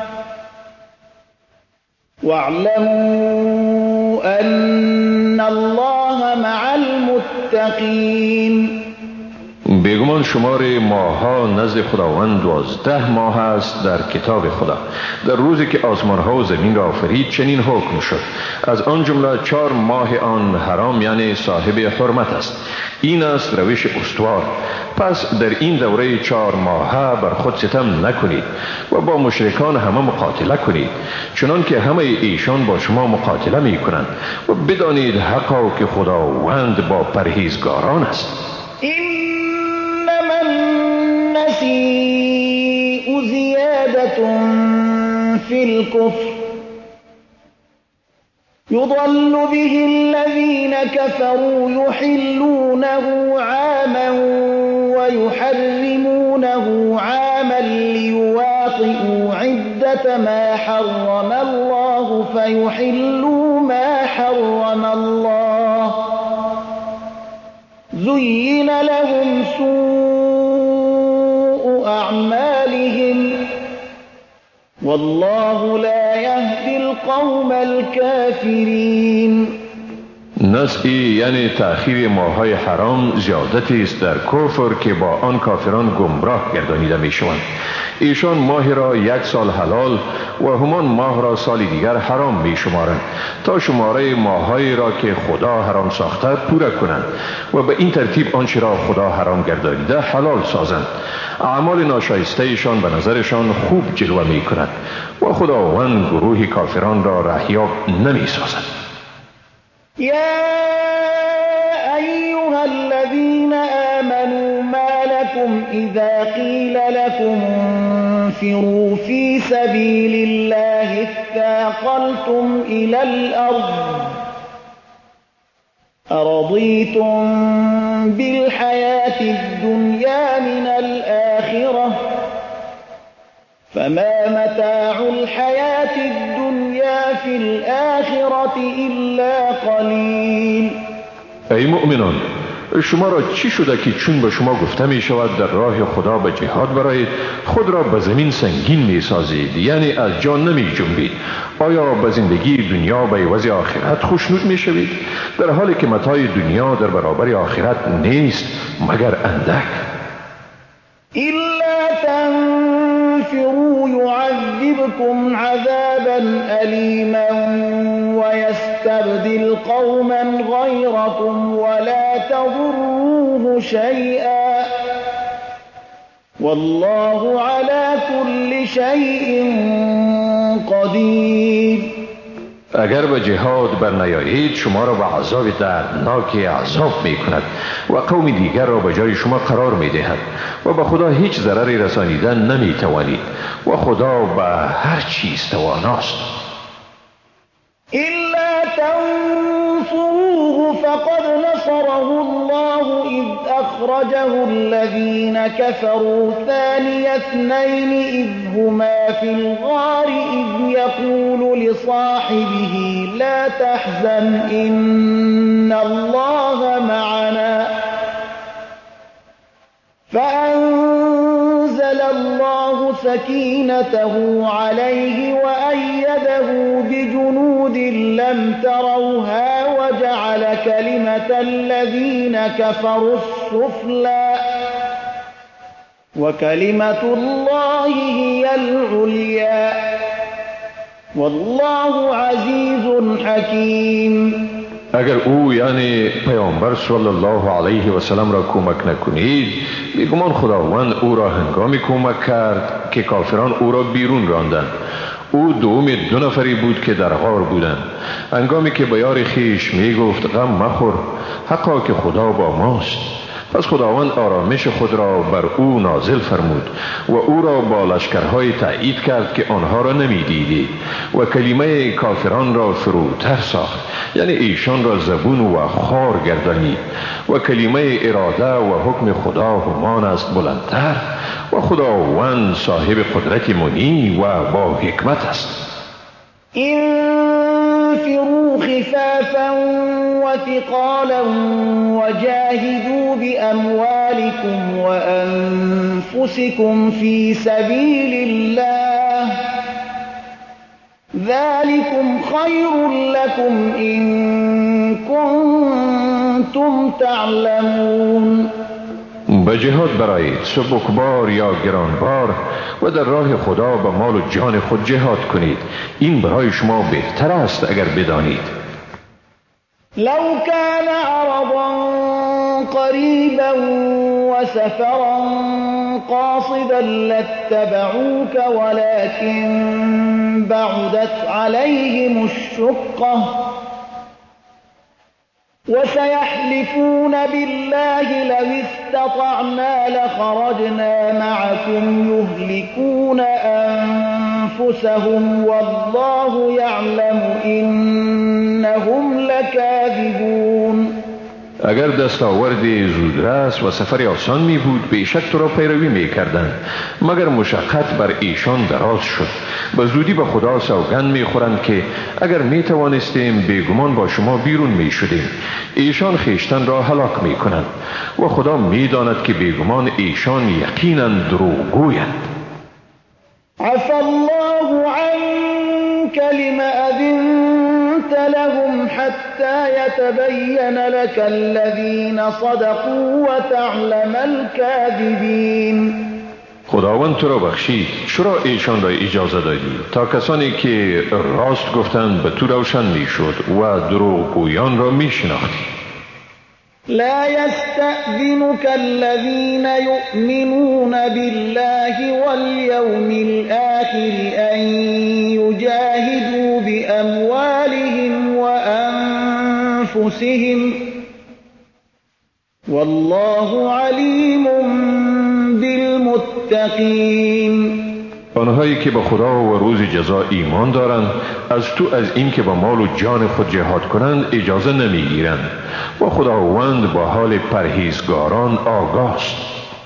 واعلموا أن الله مع المتقين. بیگمان شمار ماه‌ها نزد خداوند 12 ماه است در کتاب خدا. در روزی که آسمان‌ها و زمین را آفرید چنین حکم شد. از آن جمله 4 ماه آن حرام یعنی صاحب حرمت است. این است روش استوار. پس در این دوره 4 ماهه بر خود ستم نکنید و با مشرکان همه مقاتله کنید، چنان که همه ایشان با شما مقاتله می کنند و بدانید حقا که خداوند با پرهیزگاران است. النسيء زيادة في الكفر يضل به الذين كفروا يحلونه عاما ويحرمونه عاما ليواطئوا عدة ما حرم الله فيحلوا ما حرم الله زين لهم سوء أعمالهم والله لا يهدي القوم الكافرين. نسعی یعنی تأخیر ماه‌های حرام زیادتی است در کفر که با آن کافران گمراه گردانیده می شوند. ایشان ماهی را 1 سال حلال و همان ماه را سال دیگر حرام می شمارند تا شماره ماه‌هایی را که خدا حرام ساخته پورا کنند و به این ترتیب آنچه را خدا حرام گردانیده حلال سازند. اعمال ناشایسته ایشان به نظرشان خوب جلوه می کند و خداوند گروه کافران را رهیاب نمی سازد. يا أيها الذين آمنوا ما لكم إذا قيل لكم انفروا في سبيل الله اثاقلتم إلى الأرض أرضيتم بالحياة الدنيا من الآخرة فما متاع الحياة الدنيا في الآخرة إلا قلیل. ای مؤمنان، شما را چی شده که چون به شما گفته می شود در راه خدا به جهاد برایید خود را به زمین سنگین می سازید، یعنی از جان نمی جنبید؟ آیا به زندگی دنیا به عوض آخرت خوشنود می شوید در حالی که متاع دنیا در برابر آخرت نیست مگر اندک؟ إلا تنفروا يعذبكم عذابا أليما ويستبدل قوما غيركم ولا تضروه شيئا والله على كل شيء قدير. اگر به جهاد برنیایید شما را به عذاب دردناکی عذاب می کند و قوم دیگر را به جای شما قرار می دهد و به خدا هیچ ضرری رسانیدن نمی توانید و خدا به هر چیز تواناست. إلا تنصروه فقد نصره الله إذ أخرجه الذين كفروا ثاني اثنين إذ هما في الغار إذ يقول لصاحبه لا تحزن إن الله معنا فأنزل الله سكينته عليه وأيده بجنود لم تروها وجعل كلمة الذين كفروا السفلى وكلمة الله هي العليا والله عزيز حكيم. اگر او یعنی پیامبر صلی الله علیه و سلم را کمک نکنید بیگمان خداوند او را هنگامی کمک کرد که کافران او را بیرون راندند. او دوم 2 نفری بود که در غار بودند. هنگامی که به یار خویش می گفت غم مخور حقا که خدا با ماست، پس خداوند آرامش خود را بر او نازل فرمود و او را با لشکرهای تأیید کرد که آنها را نمی دیدی و کلمه کافران را فروتر ساخت، یعنی ایشان را زبون و خار گردانید و کلمه اراده و حکم خدا همان است بلندتر و خداوند صاحب قدرت منی و با حکمت است. انفروا خفافا وثقالا وجاهدوا بأموالكم وأنفسكم في سبيل الله ذلكم خير لكم إن كنتم تعلمون. به جهاد برایید، سبکبار یا گرانبار، و در راه خدا به مال و جان خود جهاد کنید. این برای شما بهتر است اگر بدانید. لو كان عرضا قريبا وسفرا قاصدا لاتبعوك ولكن بعدت عليهم الشقة وسيحلفون بالله لو استطعنا لخرجنا معكم يهلكون أنفسهم والله يعلم إنهم لكاذبون. اگر دستاورد زودرس و سفر آسان می بود بیشک تو را پیروی می کردند، مگر مشقت بر ایشان دراز شد. به زودی به خدا سوگند می خورند که اگر می توانستیم بیگمان با شما بیرون می شدیم. ایشان خیشتن را هلاک می کنند و خدا می داند که بیگمان ایشان یقینا دروغگویند. عفى الله عنك لما أذنت لهم حتى يتبين لك الذين صدقوا وتعلم الكاذبين. خداوند تو را بخشید، چرا ایشان را اجازه دادی تا کسانی که راست گفتند به تو روشن میشد و دروغگویان را میشناختی؟ لا يستأذنك الذين يؤمنون بالله واليوم الآخر أن يجاهدوا بأموالهم وأنفسهم والله عليم بالمتقين. آنهایی که به خدا و روز جزا ایمان دارند از تو از این که با مال و جان خود جهاد کنند اجازه نمیگیرند و خداوند با حال پرهیزگاران آگاه است.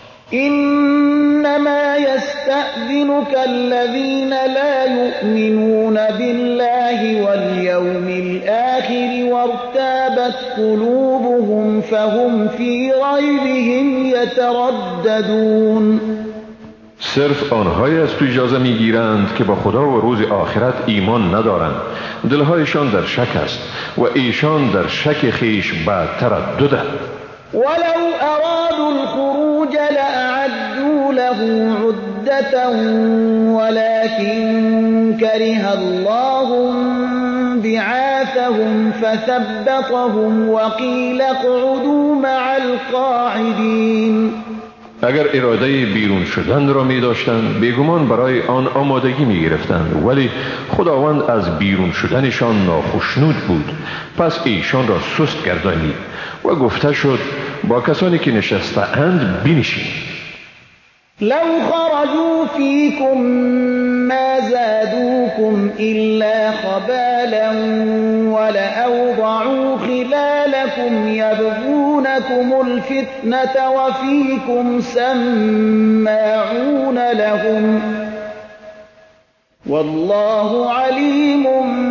إنما يستأذنك الذين لا يؤمنون بالله واليوم الآخر وارتابت قلوبهم فهم في ريبهم يترددون. صرف آنهایی از تو اجازه میگیرند که با خدا و روز آخرت ایمان ندارند، دلهایشان در شک است و ایشان در شک خیش به ترددند. ولو أرادوا الخروج لأعدوا له عدة ولكن كره الله بعاثهم فثبطهم وقيل اقعدوا مع القاعدين. اگر اراده بیرون شدن را می داشتند بیگمان برای آن آمادگی می گرفتند، ولی خداوند از بیرون شدنشان ناخشنود بود، پس ایشان را سست گردانید و گفته شد با کسانی که نشسته اند بنشینید. لو خرجوا فيكم ما زادوكم إلا خبالا ولأوضعوا خلالكم يبغونكم الفتنة وفيكم سماعون لهم والله عليم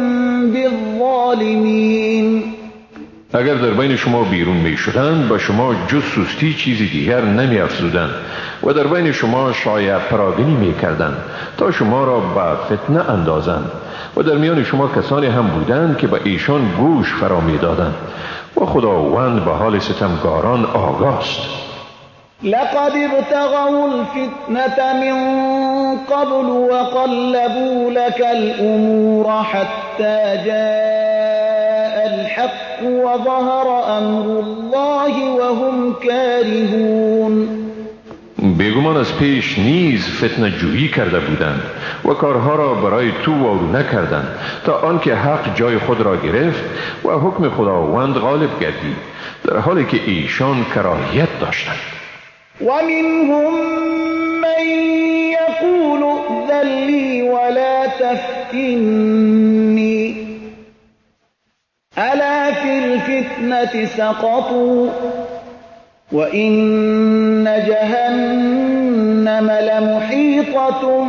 بالظالمين. اگر در بین شما بیرون می شدند به شما جز سستی چیزی دیگر نمی افزودند و در بین شما شایع پراگنی می کردند تا شما را به فتنه اندازند و در میان شما کسانی هم بودند که به ایشان گوش فرا می دادند و خداوند به حال ستمگاران آگاه است. لقد ابتغوا الفتنة من قبل وقلبوا لك الأمور حتى جاء الحق وظهر أمر الله وهم كارهون. بیگمان از پیش نیز فتنه جویی کرده بودند و کارها را برای تو وارو نکردند تا آنکه حق جای خود را گرفت و حکم خداوند غالب گردید، در حالی که ایشان کراهیت داشتند. ومنهم من يقول ائذن لي ولا تفتني ألا في الفتنة سقطوا وإن جهنم لمحيطة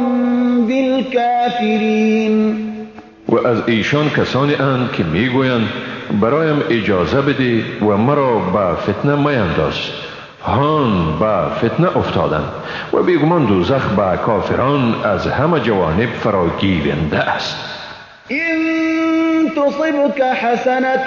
بالكافرين. و از ایشان کسانی اند که میگویند برایم اجازه بده و مرا به فتنه مینداز، هان به فتنه افتادند و بیگمان دوزخ به کافران از همه جوانب فراگیرنده است. إن تصبك حسنة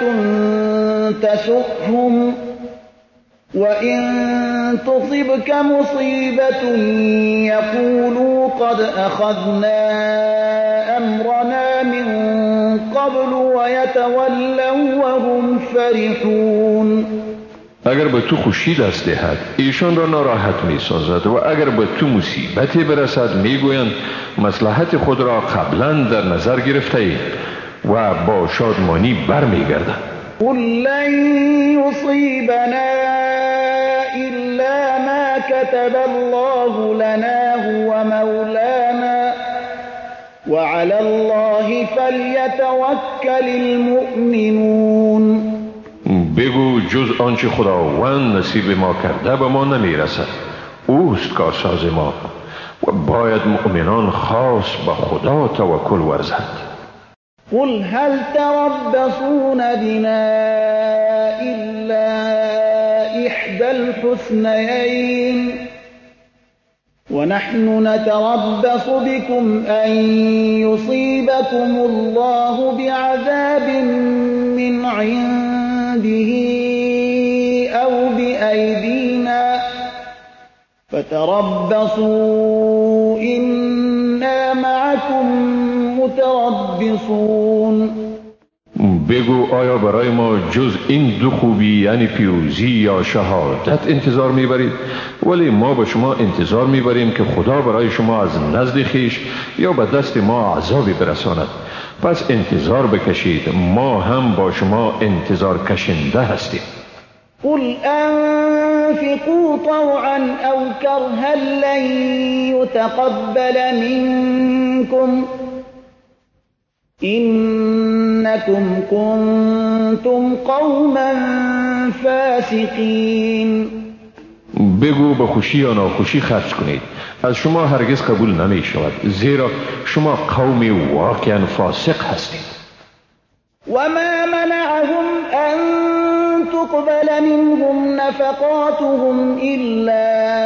تسؤهم وإن تصبك مصيبة يقولوا قد أخذنا أمرنا من قبل ويتولوا وهم فرحون. اگر به تو خوشی دست دهد ایشان را ناراحت می سازد و اگر به تو مصیبتی برسد می گویند مصلحت خود را قبلا در نظر گرفته ایم و با شادمانی بر می گردند. قل لن يصيبنا إلا ما كتب الله لنا هو مولانا وعلى الله فليتوكل المؤمنون. بگو جز آنچه خداوند نصیب ما کرده به ما نمی رسد، اوست کارساز ما و باید مؤمنان خاص به خدا توکل ورزند. قل هل تربصون بنا إلا إحدى الحسنيين ونحن نتربص بكم أن يصيبكم الله بعذاب من عنده أو بأيدينا فتربصوا إنا معكم متربصون. بگو آیا برای ما جز این دو خوبی یعنی پیروزی یا شهادت انتظار میبرید؟ ولی ما به شما انتظار میبریم که خدا برای شما از نزد خویش یا به دست ما عذابی برساند. پس انتظار بکشید، ما هم با شما انتظار کشنده هستیم. قل أنفقوا طوعا أو كرها لن يتقبل منكم إنكم كنتم قوما فاسقين. بگو به خوشی یا ناخوشی خرج کنید، از شما هرگز قبول نمی شود، زیرا شما قومی واقعا فاسق هستید. وما منعهم أن تقبل منهم نفقاتهم إلا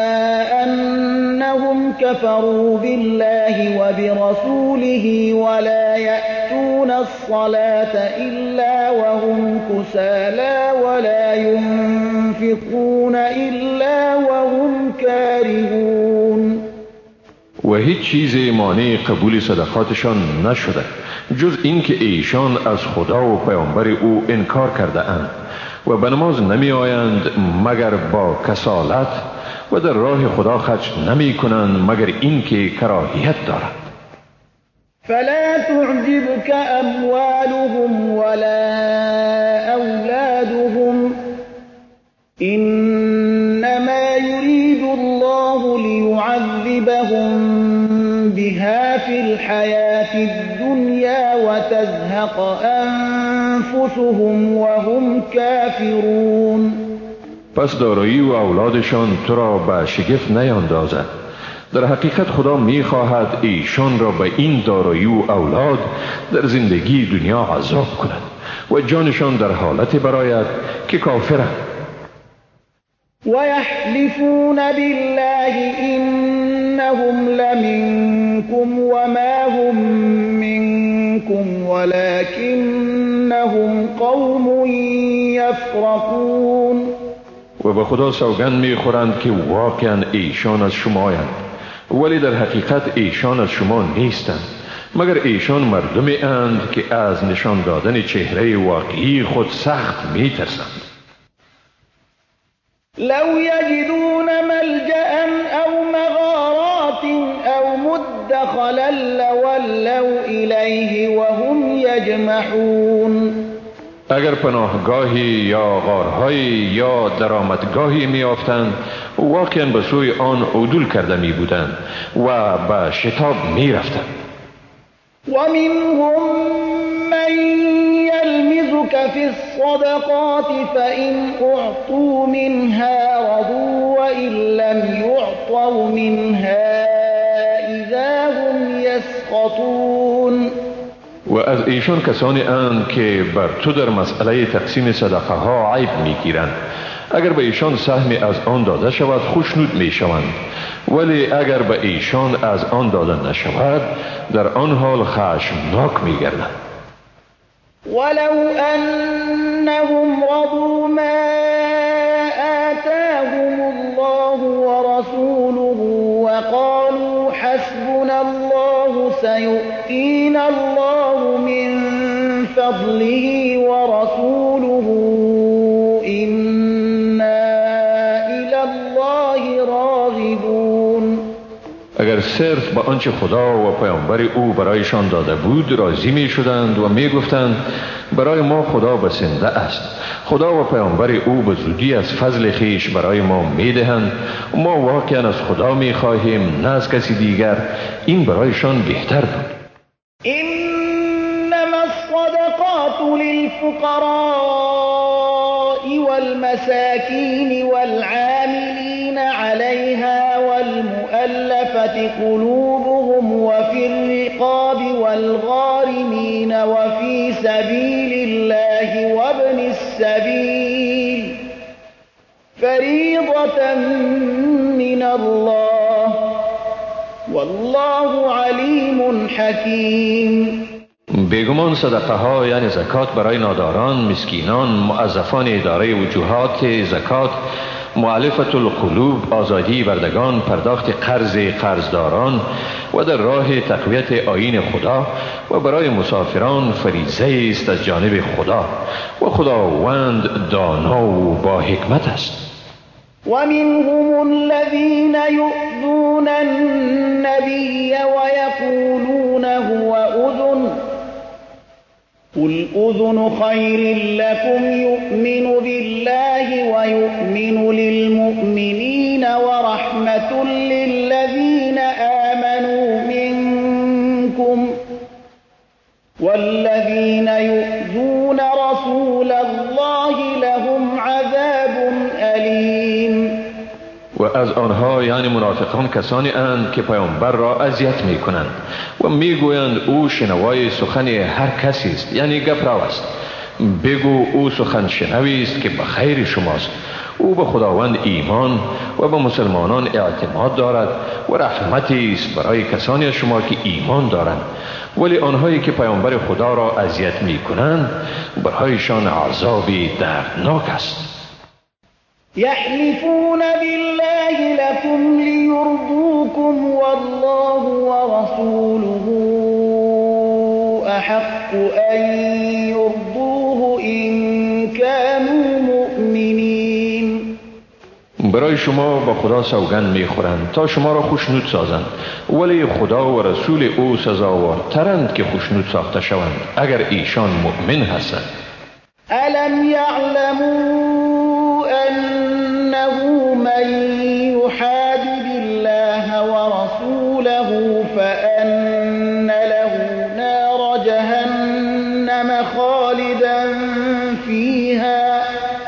أنهم كفروا بالله وبرسوله ولا يأتون الصلاة إلا وهم كسالى ولا ينفقون إلا وهم كارهون. و هیچ چیز مانع قبول صدقاتشان نشده جز اینکه ایشان از خدا و پیامبر او انکار کرده اند و به نماز نمی آیند مگر با کسالت و در راه خدا خرج نمی کنند مگر اینکه کراهیت دارند. فلا تعجبك أموالهم ولا أولادهم إنما يريد الله ليعذبهم بها في الحياة الدنيا وتزهق أنفسهم وهم كافرون. پس دارایی و اولادشان تو را به شگفت نیندازد. در حقیقت خدا می خواهد ایشان را به این دارایی و اولاد در زندگی دنیا عذاب کند و جانشان در حالت برآید که کافرند. ويحلفون بالله إنهم لمنكم وما هم منكم ولكنهم قوم يفرقون. و به خدا سوگند می خورند که واقعا ایشان از شما اند ولی در حقیقت ایشان از شما نیستند مگر ایشان مردمی اند که از نشان دادن چهره واقعی خود سخت می ترسند. لو يجدون ملجأ أو مغارات أو مدخلا لولوا إليه وهم يجمحون. اگر پناهگاهی یا غارهایی یا درآمدگاهی می یافتند واقعا به سوی آن عدول کرده می بودند و به شتاب می رفتند. ومنهم من يلمزك في الصدقات فإن أعطوا منها رضوا وإن لم يعطوا منها إذا هم يسخطون. و از ایشان کسانی اند که بر تو در مسئله تقسیم صدقه ها عیب می گیرند. اگر به ایشان سهمی از آن داده شود خوشنود می شوند ولی اگر به ایشان از آن داده نشود در آن حال خشمناک می گردند. ولو أنهم رضوا ما آتاهم الله ورسوله وقالوا حسبنا الله سيؤتينا الله من فضله ورسوله إنا إلى الله راغبون. اگر صرف با آنچه خدا و پیامبر او برایشان داده بود راضی می شدند و می گفتند برای ما خدا بسنده است، خدا و پیامبر او به زودی از فضل خیش برای ما می دهند و ما واقعا از خدا می خواهیم نه از کسی دیگر، این برایشان بهتر بود. إنما الصدقات للفقراء والمساكين والعاملين عليها والمؤلفة قلوبهم وفي الرقاب والغارمين وفي سبيل الله وابن السبيل فريضة من الله والله عليم حكيم. بیگمان صدقه ها یعنی زکات برای ناداران، مسکینان، موظفان اداره وجوهات زکات، مؤلفة القلوب، آزادی بردگان، پرداخت قرضداران و در راه تقویت آیین خدا و برای مسافران فریضه است از جانب خدا و خداوند دانا و با حکمت است. ومنهم الذين يؤذون النبي ويقولون هو أذن قل أذن خير لكم يؤمن بالله ويؤمن للمؤمنين ورحمة للذين آمنوا منكم والذين يؤذون رسول الله لهم عذاب أليم. و از آنها یعنی منافقان کسانی اند که پیامبر را اذیت می کنند و می گویند او شنوای سخن هر کسی است، یعنی گپ رو است. بگو او سخن شنوی است که به خیر شماست. او به خداوند ایمان و به مسلمانان اعتماد دارد و رحمتی است برای کسانی از شما که ایمان دارند، ولی آنهایی که پیامبر خدا را اذیت می کنند برایشان عذابی دردناک است. يحلفون بالله لكم ليرضوكم والله ورسوله أحق أن يرضوه إن كانوا مؤمنين. برای شما با خدا سوگند میخورند تا شما را خوشنود سازند، ولی خدا و رسول او سزاوارترند که خوشنود ساخته شوند اگر ایشان مؤمن هستند. ألم يعلموا أنه من يحادد الله ورسوله فأن له نار جهنم خالدا فيها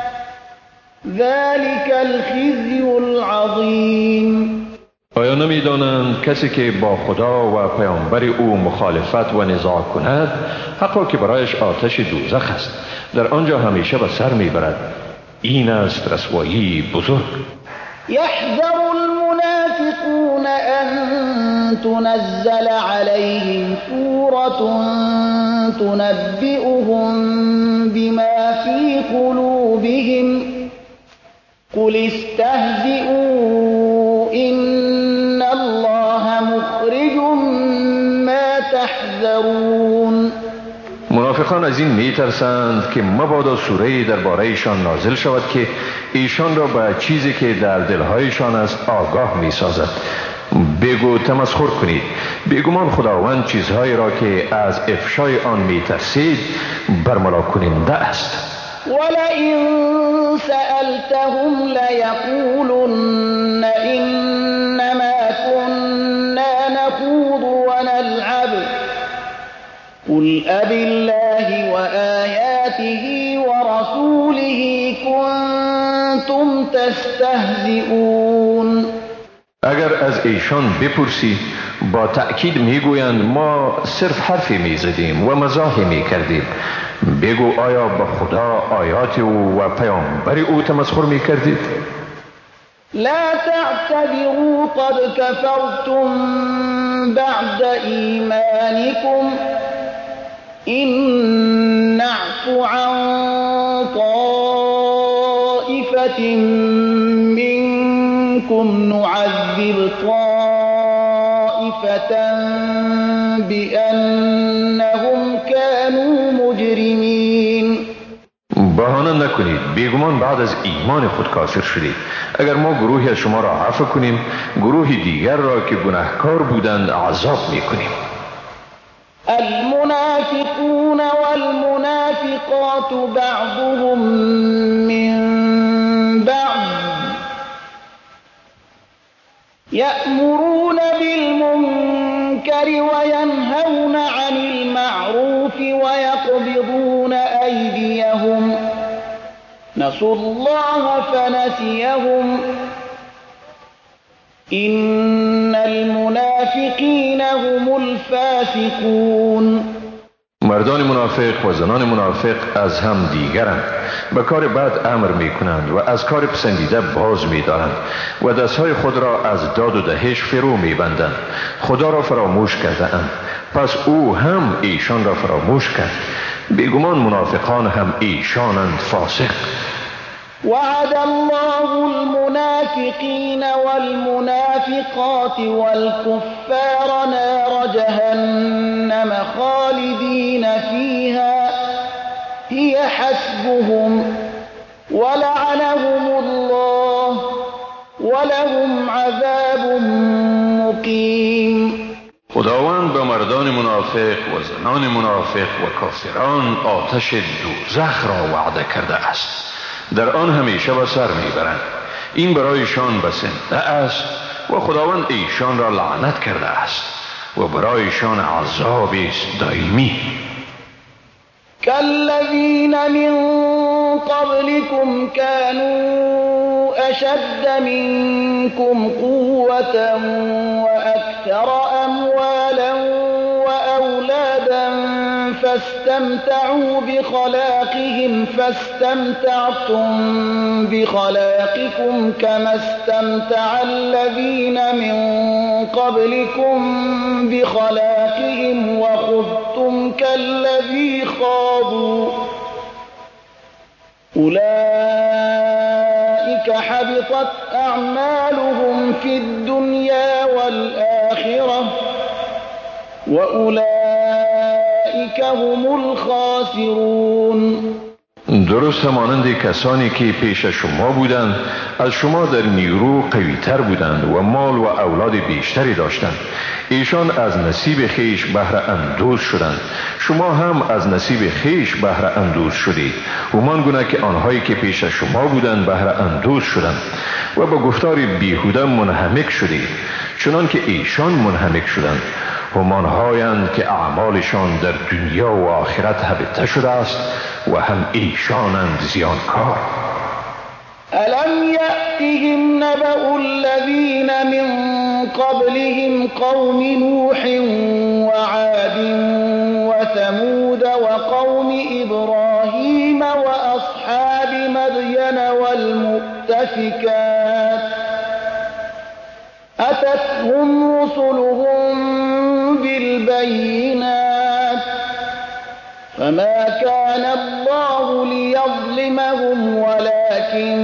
ذلك الخزي العظيم. آیا نمی دانند کسی که با خدا و پیامبر او مخالفت و نزاع کند حقا که برایش آتش دوزخ است، در آنجا همیشه به سر می برد. این است رسوایی بزرگ. يحذر المنافقون أن تنزل عليهم سورة تنبئهم بما في قلوبهم قل استهزئوا إن الله مخرج ما تحذرون. منافقان از این می ترسند که مبادا سوره‌ای درباره ایشان نازل شود که ایشان را به چیزی که در دلهایشان است آگاه می سازد. بگو تمسخر کنید، بیگمان خداوند چیزهایی را که از افشای آن می ترسید برملا کننده است. ولئن سألتهم ليقولن إنما كنا نخوض ونلعب قل أبالله وآياته ورسوله كنتم تستهزئون. اگر از ایشان بپرسی با تأکید میگویند ما صرف حرفی میزدیم و مزاحی میکردیم. بگو آیا به خدا آیات او و پیامبر او تمسخر میکردید؟ لا تعتذروا قد كفرتم بعد إيمانكم إن نعف عن طائفة منكم نعذب طائفة بأنهم كانوا مجرمين. بهانه نکنید، بیگمان بعد از ایمان خود کافر شدید. اگر ما گروهی از شما را عفو کنیم، گروه دیگر را که گناهکار بودند عذاب میکنیم. المنافقون والمنافقات بعضهم من بعض يأمرون بالمنكر وينهون عن المعروف ويقبضون أيديهم نسوا الله فنسيهم إن المنافقين هم الفاسقون. مردان منافق و زنان منافق از هم دیگرند، به کار بد امر می کنند و از کار پسندیده باز می دارند و دستهای خود را از داد و دهش فرو می بندند. خدا را فراموش کرده اند، پس او هم ایشان را فراموش کرد. بیگمان منافقان هم ایشانند فاسق. وعد الله المنافقين والمنافقات والكفار نار جهنم خالدين فيها هي حسبهم ولعنهم الله ولهم عذاب مقيم. خداوند به مردان منافق و زنان منافق و کافران آتش دوزخ را وعده کرده است، در آن همیشه به سر میبرند. این برایشان بسنده است و خداوند ایشان را لعنت کرده است و برایشان عذاب است دائمی. كالذين من قبلكم كانوا أشد منكم قوة وأكثر أموالا وأولادا فاستمتعوا بخلاقهم فاستمتعتم بخلاقكم كما استمتع الذين من قبلكم بخلاقهم وخذتم كالذي خاضوا أولئك حبطت أعمالهم في الدنيا والآخرة وأولئك هم الخاسرون. درست مانند کسانی که پیش شما بودند، از شما در نیرو قوی‌تر بودند و مال و اولاد بیشتری داشتند. ایشان از نصیب خیش بهره اندوز شدند، شما هم از نصیب خیش بهره اندوز شدید، همان گونه که آنهایی که پیش شما بودند بهره اندوز شدند و با گفتار بیهوده منهمک شدید چنان که ایشان منهمک شدند. همانهایند که اعمالشان در دنیا و آخرت هبطه شده است و هم ایشانند زیانکار. ألم يأتهم نبأ الذين من قبلهم قوم نوح وعاد وثمود وقوم إبراهيم وأصحاب مدين والمؤتفكات أتتهم رسلهم بالبينات فما كان الله ليظلمهم ولكن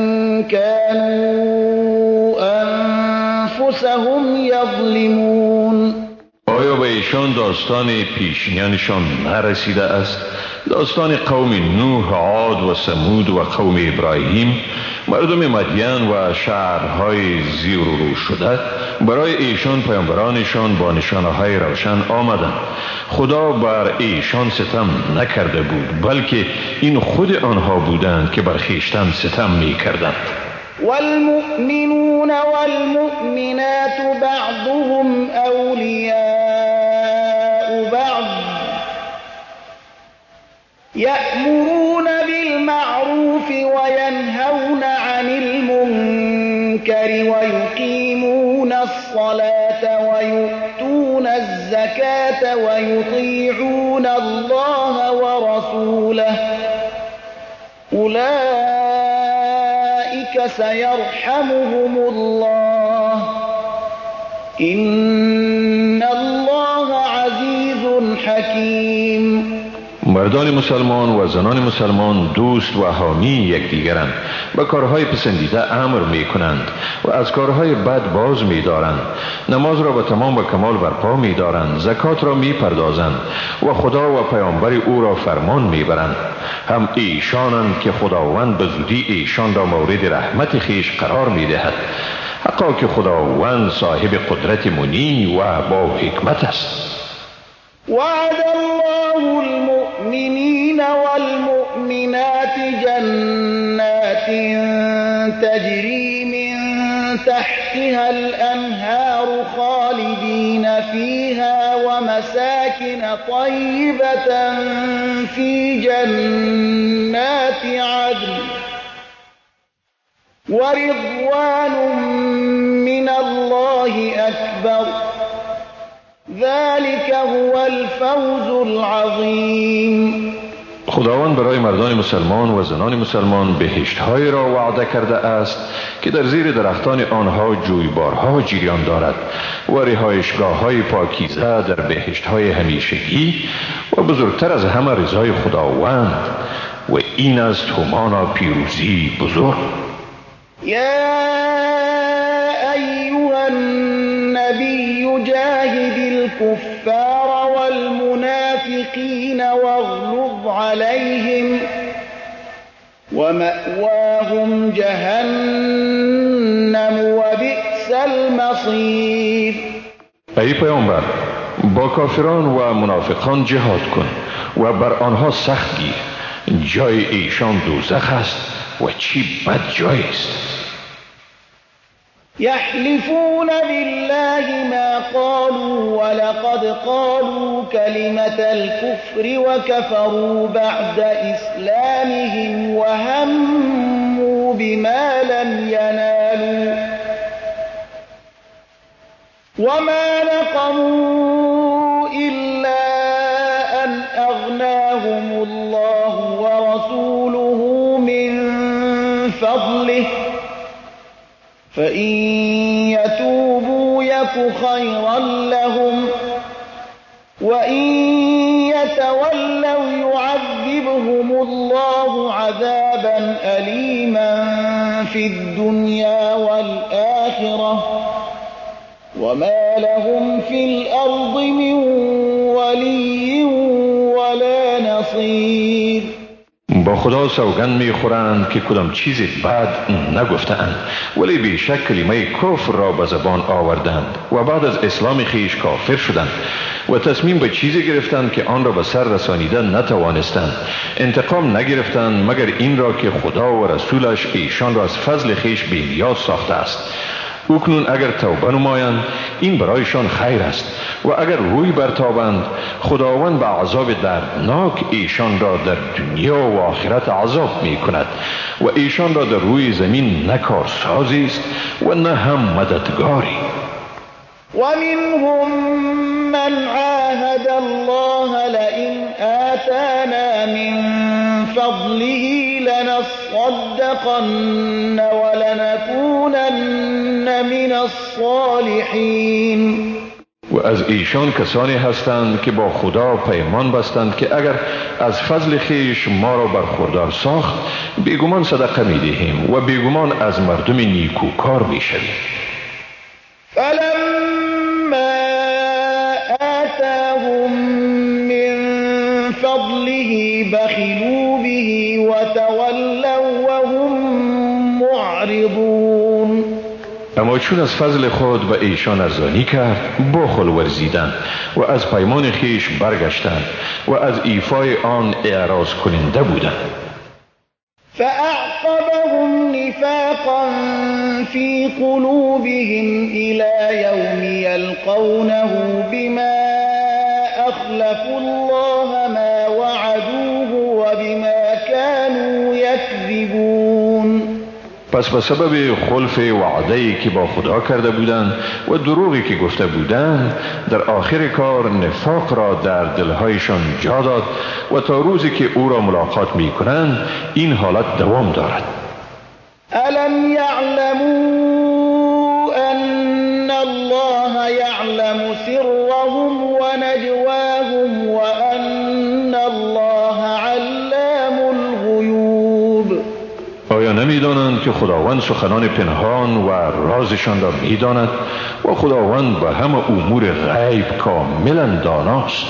كانوا أنفسهم يظلمون. آیا به ایشان داستان پیشینیانشان نرسیده است؟ داستان قوم نوح، عاد و ثمود و قوم ابراهیم، مردم مدین و شهرهای زیر و رو شده، برای ایشان پیامبرانشان با نشانه‌های روشن آمدند. خدا بر ایشان ستم نکرده بود، بلکه این خود آنها بودند که بر خویشتن ستم می‌کردند. والمؤمنون والمؤمنات بعضهم أولياء بعض يأمرون بالمعروف وينهون عن المنكر ويقيمون الصلاة ويؤتون الزكاة ويطيعون الله ورسوله أولئك سيرحمهم الله إن الله عزيز حكيم. مردان مسلمان و زنان مسلمان دوست و حامی یکدیگرند، به کارهای پسندیده امر می کنند و از کارهای بد باز می دارند. نماز را به تمام و کمال برپا می دارند، زکات را می پردازند و خدا و پیامبر او را فرمان می برند. هم ایشانند که خداوند به زودی ایشان را مورد رحمت خیش قرار می دهد. حقا که خداوند صاحب قدرت منی و با حکمت است. وعد الله المؤمنين والمؤمنات جنات تجري من تحتها الأنهار خالدين فيها ومساكن طيبة في جنات عدن ورضوان من الله أكبر ذلك هو الفوز العظیم. خداوند برای مردان مسلمان و زنان مسلمان بهشت‌هایی را وعده کرده است که در زیر درختان آنها جویبارها جریان دارد و رهایشگاه‌های پاکیزه در بهشت‌های همیشگی و بزرگتر از همه رضای خداوند و این است همانا پیروزی بزرگ. یا ایها النبی جاهد الكفار والمنافقین واغلظ علیهم ومأواهم جهنم وبئس المصیر. ای پیامبر، با کافران و منافقان جهاد کن و بر آنها سخت گیر. جای ایشان دوزخ است و چی بد جای است. يحلفون بالله ما قالوا ولقد قالوا كلمة الكفر وكفروا بعد إسلامهم وهموا بما لم ينالوا وما نقموا إلا أن أغناهم الله ورسوله من فضله فإن يتوبوا يك خيرا لهم وإن يتولوا يعذبهم الله عذابا أليما في الدنيا والآخرة وما لهم في الأرض من ولي ولا نصير. با خدا سوگند میخورند که کدام چیز بد نگفتند، ولی بیشک کلمه کفر را به زبان آوردند و بعد از اسلام خیش کافر شدند و تصمیم به چیزی گرفتند که آن را به سر رسانیده نتوانستند. انتقام نگرفتند مگر این را که خدا و رسولش ایشان را از فضل خیش بی‌نیاز ساخته است. اکنون اگر توبه نمایند این برایشان خیر است و اگر روی برتابند خداوند به عذاب دردناک ایشان را در دنیا و آخرت عذاب می کند و ایشان را در روی زمین نه کارسازی است و نه هم مددگاری. ومنهم من عاهد الله لئن آتانا من فضله لنصدقن ولنكونن من الصالحین. و از ایشان کسانی هستند که با خدا پیمان بستند که اگر از فضل خیش ما را برخوردار ساخت بیگمان صدقه می دهیم و بیگمان از مردم نیکوکار می شویم. فلما آتاهم من فضله بخلوا به وتولوا وهم معرضون. اما چون از فضل خود به ایشان ارزانی کرد بخل ورزیدند و از پیمان خیش برگشتند و از ایفای آن اعراض کننده بودند. فأعقبهم نفاقا في قلوبهم إلى يوم يلقونه بما أخلفوا الله ما وعدوه وبما كانوا يكذبون. پس به سبب خلف وعده‌ای که با خدا کرده بودند و دروغی که گفته بودند در آخر کار نفاق را در دلهایشان جا داد و تا روزی که او را ملاقات می کنند این حالت دوام دارد. الم يعلموا ان الله يعلم سرهم ونجواهم وان الله علام الغیوب. آیا نمی‌دانند که خداوند سخنان پنهان و رازشان را می‌داند و خداوند به همه امور غیب کاملا داناست؟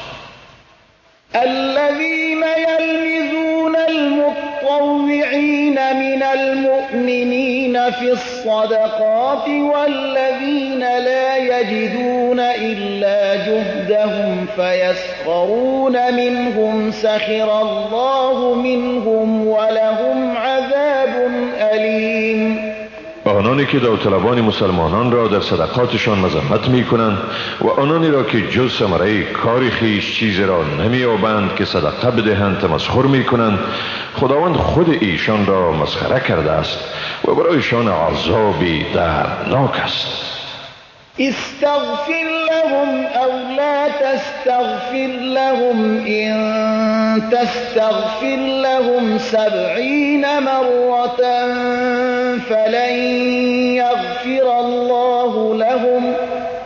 الذين يلمزون المطوعين من المؤمنين في الصدقات والذين لا يجدون إلا جهدهم فيسخرون منهم سخر الله منهم ولهم عذاب أليم. آنانی که داوطلبان مسلمانان را در صدقاتشان مذمت می کنند و آنانی را که جز ثمره کار خویش چیزی را نمی یابند که صدقه بدهند تمسخر می کنند، خداوند خود ایشان را مسخره کرده است و برایشان عذابی دردناک است. استغفر لهم أو لا تستغفر لهم إن تستغفر لهم 70 مرة فلن يغفر الله لهم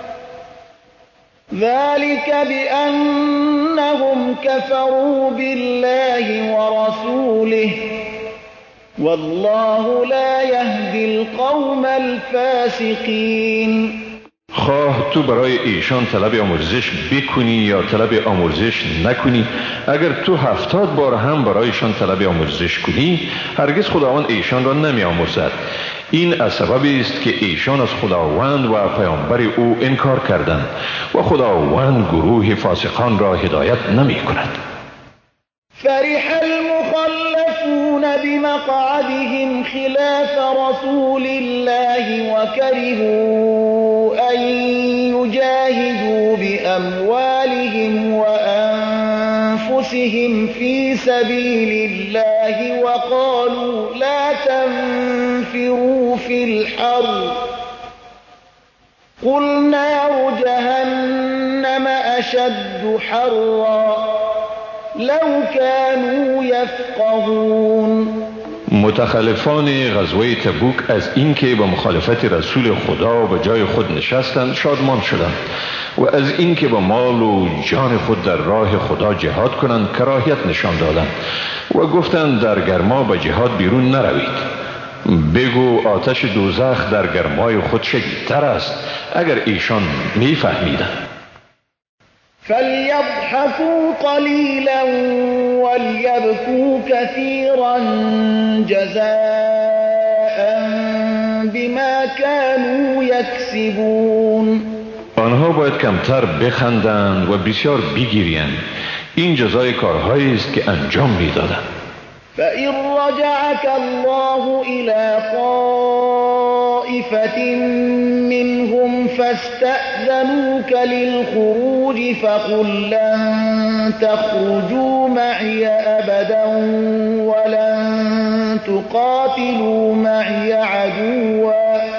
ذلك بأنهم كفروا بالله ورسوله والله لا يهدي القوم الفاسقين. خواه تو برای ایشان طلب آمرزش بکنی یا طلب آمرزش نکنی، اگر تو 70 بار هم برایشان طلب آمرزش کنی، هرگز خداوند ایشان را نمی آمرزد. این از سببی است که ایشان از خداوند و پیامبر او انکار کردند و خداوند گروه فاسقان را هدایت نمی کند. فرح المخلفون بمقعدهم خلاف رسول الله وكرهوا أن يجاهدوا بأموالهم وأنفسهم في سبيل الله وقالوا لا تنفروا في الحر قل نار جهنم أشد حرا لو كانوا يفقهون. متخلفان غزوه تبوک از اینکه به مخالفت رسول خدا به جای خود نشستند شادمان شدند و از اینکه به مال و جان خود در راه خدا جهاد کنند کراهیت نشان دادند و گفتند در گرما به جهاد بیرون نروید. بگو آتش دوزخ در گرمای خود شدیدتر است اگر ایشان میفهمیدند. فليضحكوا قليلا وليبكوا كثيرا جزاء بما كانوا يكسبون. آنها باید کمتر بخندند و بسیار بگریند. این جزای کارهایی است که انجام میدادند. فإن رجعك الله إلى طائفة منهم فاستأذنوك للخروج فقل لن تخرجوا معي أبدا ولن تقاتلوا معي عدوا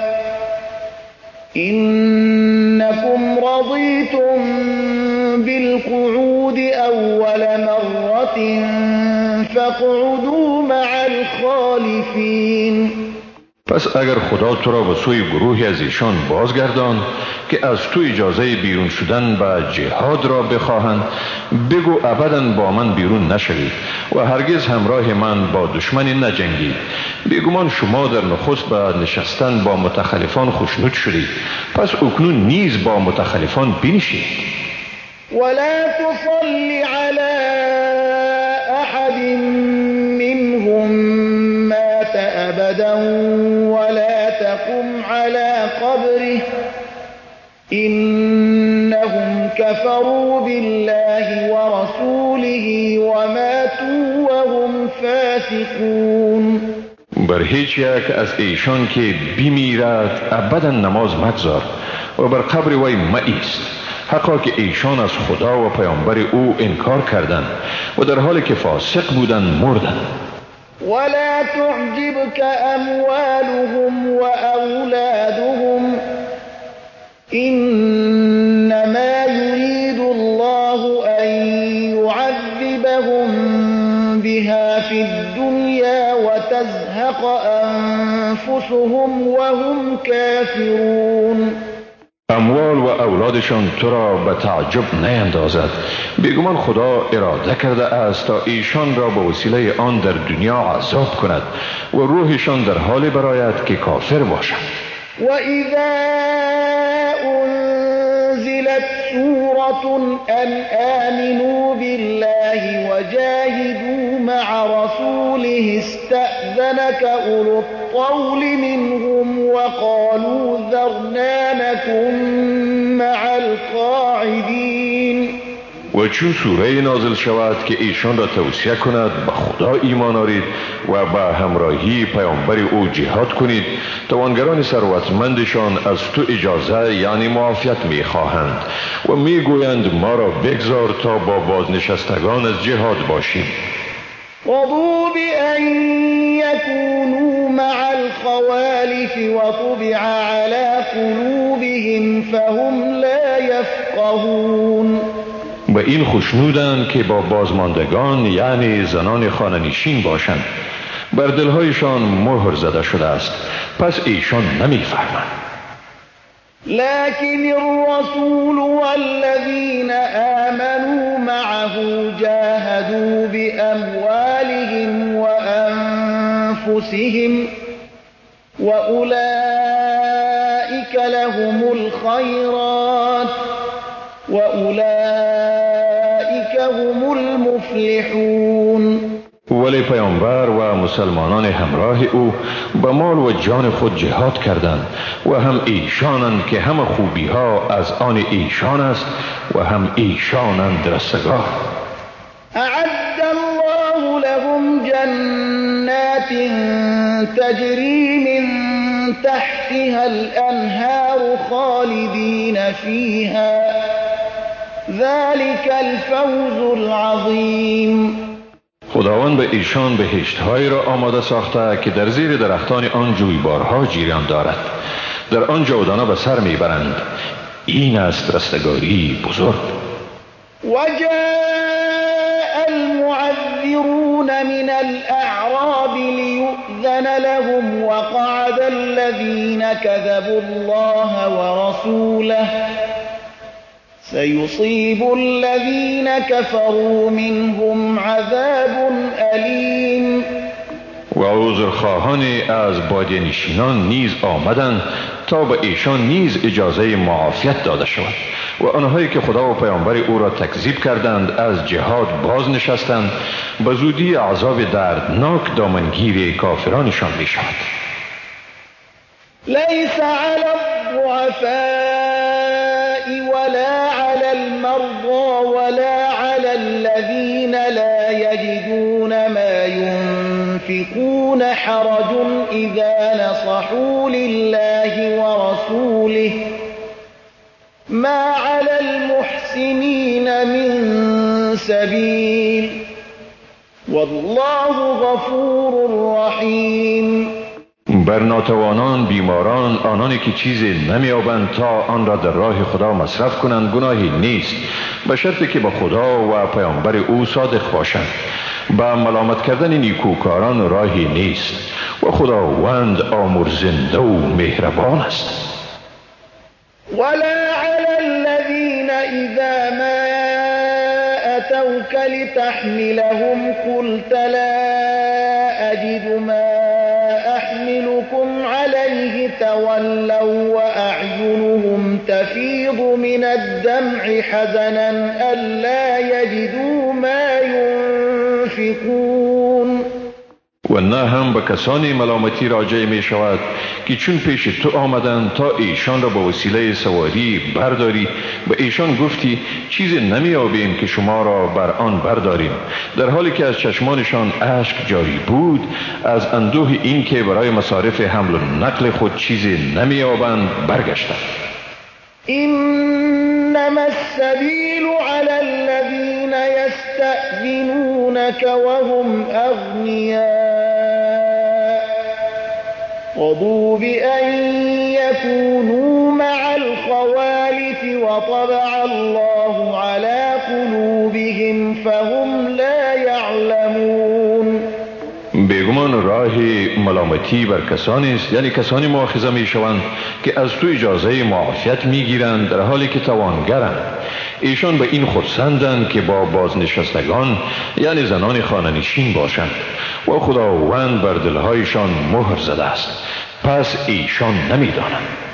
إنكم رضيتم بالقعود أول مرة فاقعدوا مع الخالفين. پس اگر خدا تو را به سوی گروهی از ایشان بازگردان که از تو اجازه بیرون شدن به جهاد را بخواهند، بگو ابداً با من بیرون نشوید و هرگز همراه من با دشمنی نجنگید. بیگمان شما در نخست به نشستن با متخلفان خوشنود شدید، پس اکنون نیز با متخلفان بنشید. ولا تصل على أحد منهم مات أبدا ولا تقم على قبره إنهم كفروا بالله ورسوله وماتوا وهم فاسقون. بر هیچ یک از ایشان که بمیرد ابدا نماز مگذار و بر قبر وی مایست، حقا که ایشان از خدا و پیامبر او انکار کردند و در حالی که فاسق بودند مردند. ولا تعجبك أموالهم وأولادهم إنما يريد الله أن يعذبهم بها في الدنيا وتزهق أنفسهم وهم كافرون. اموال و اولادشان تو را به تعجب نیندازد. بیگمان خدا اراده کرده است تا ایشان را به وسیله آن در دنیا عذاب کند و روحشان در حال برآید که کافر باشد. و اذا انزلت سورة ان آمنوا بالله وجاهدوا مع رسوله استأذنك اولو الطول منهم وقالوا ذرنا نكن مع القاعدين. و چون سوره نازل شود که ایشان را توصیه کند به خدا ایمان آورید و به همراهی پیامبر او جهاد کنید، توانگران ثروتمندشان از تو اجازه یعنی معافیت میخواهند و میگویند ما را بگذار تا با بازنشستگان از جهاد باشیم. رضوا بأن يكونوا مع الخوالف وطبع على قلوبهم فهم لا يفقهون. و این خوشنودند که با بازماندگان یعنی زنان خانه‌نشین باشند، بر دلهایشان مهر زده شده است، پس ایشان نمیفهمند. لكن الرسول والذين آمنوا معه جاهدوا بأموالهم وأنفسهم وأولئك لهم الخيرات وأولئك هم المفلحون. ولی پیامبر و مسلمانان همراه او با مال و جان خود جهاد کردند و هم ایشانند که همه خوبی ها از آن ایشان است و هم ایشانند رستگار. اعد الله لهم جنات تجری من تحتها الانهار خالدین فیها ذلك الفوز العظیم. خداوند به ایشان بهشت‌هایی را آماده ساخته که در زیر درختان آن جویبارها جریان دارد، در آن جاودانه به سر میبرند. این است رستگاری بزرگ. وجاء المعذرون من الأعراب ليؤذن لهم وقعد الذين كذبوا الله ورسوله سيصيب الذين كفروا منهم عذاب أليم. و عذرخواهانی از بادیه نشینان نیز آمدند تا به ایشان نیز اجازه معافیت داده شود و آنهایی که خدا و پیامبر او را تکذیب کردند از جهاد باز نشستند، به زودی عذاب دردناک دامنگیر کافرانشان می شود. ليس على الضعفاء ولا على المرضى ولا على الذين لا يجدون ما ينفقون حرج إذا نصحوا لله ورسوله ما على المحسنين من سبيل والله غفور رحيم. بر ناتوانان، بیماران، آنانی که چیزی نمی‌یابند تا آن را در راه خدا مصرف کنند گناهی نیست، به شرطی که به خدا و پیامبر او صادق باشند. به ملامت کردن نیکوکاران راهی نیست و خداوند آمرزنده و مهربان است. ولا على الذين إذا ما أتوك لتحملهم قلت لا أجد ما أحملكم عليه تولوا وأعينهم تفيض من الدمع حزنا ألا يجدوا ما ينفقون. و نه هم به کسانی ملامتی راجع می شود که چون پیش تو آمدند تا ایشان را به وسیله سواری برداری، به ایشان گفتی چیزی نمی‌یابیم که شما را بر آن برداریم، در حالی که از چشمانشان اشک جاری بود از اندوه این که برای مصارف حمل و نقل خود چیزی نمی‌یابند برگشتند. إنما السبيل على الذين يستأذنونك وهم أغنياء رضوا بأن يكونوا مع الخوالف وطبع الله على قلوبهم فهم لا يعلمون. بیگمان راه ملامتی بر کسانی است، یعنی کسانی مؤاخذه می شوند که از تو اجازه معافیت می گیرند در حالی که توانگرند. ایشان به این خرسندند که با بازنشستگان یعنی زنان خانه‌نشین باشند و خداوند بر دلهایشان مهر زده است، پس ایشان نمی دانند.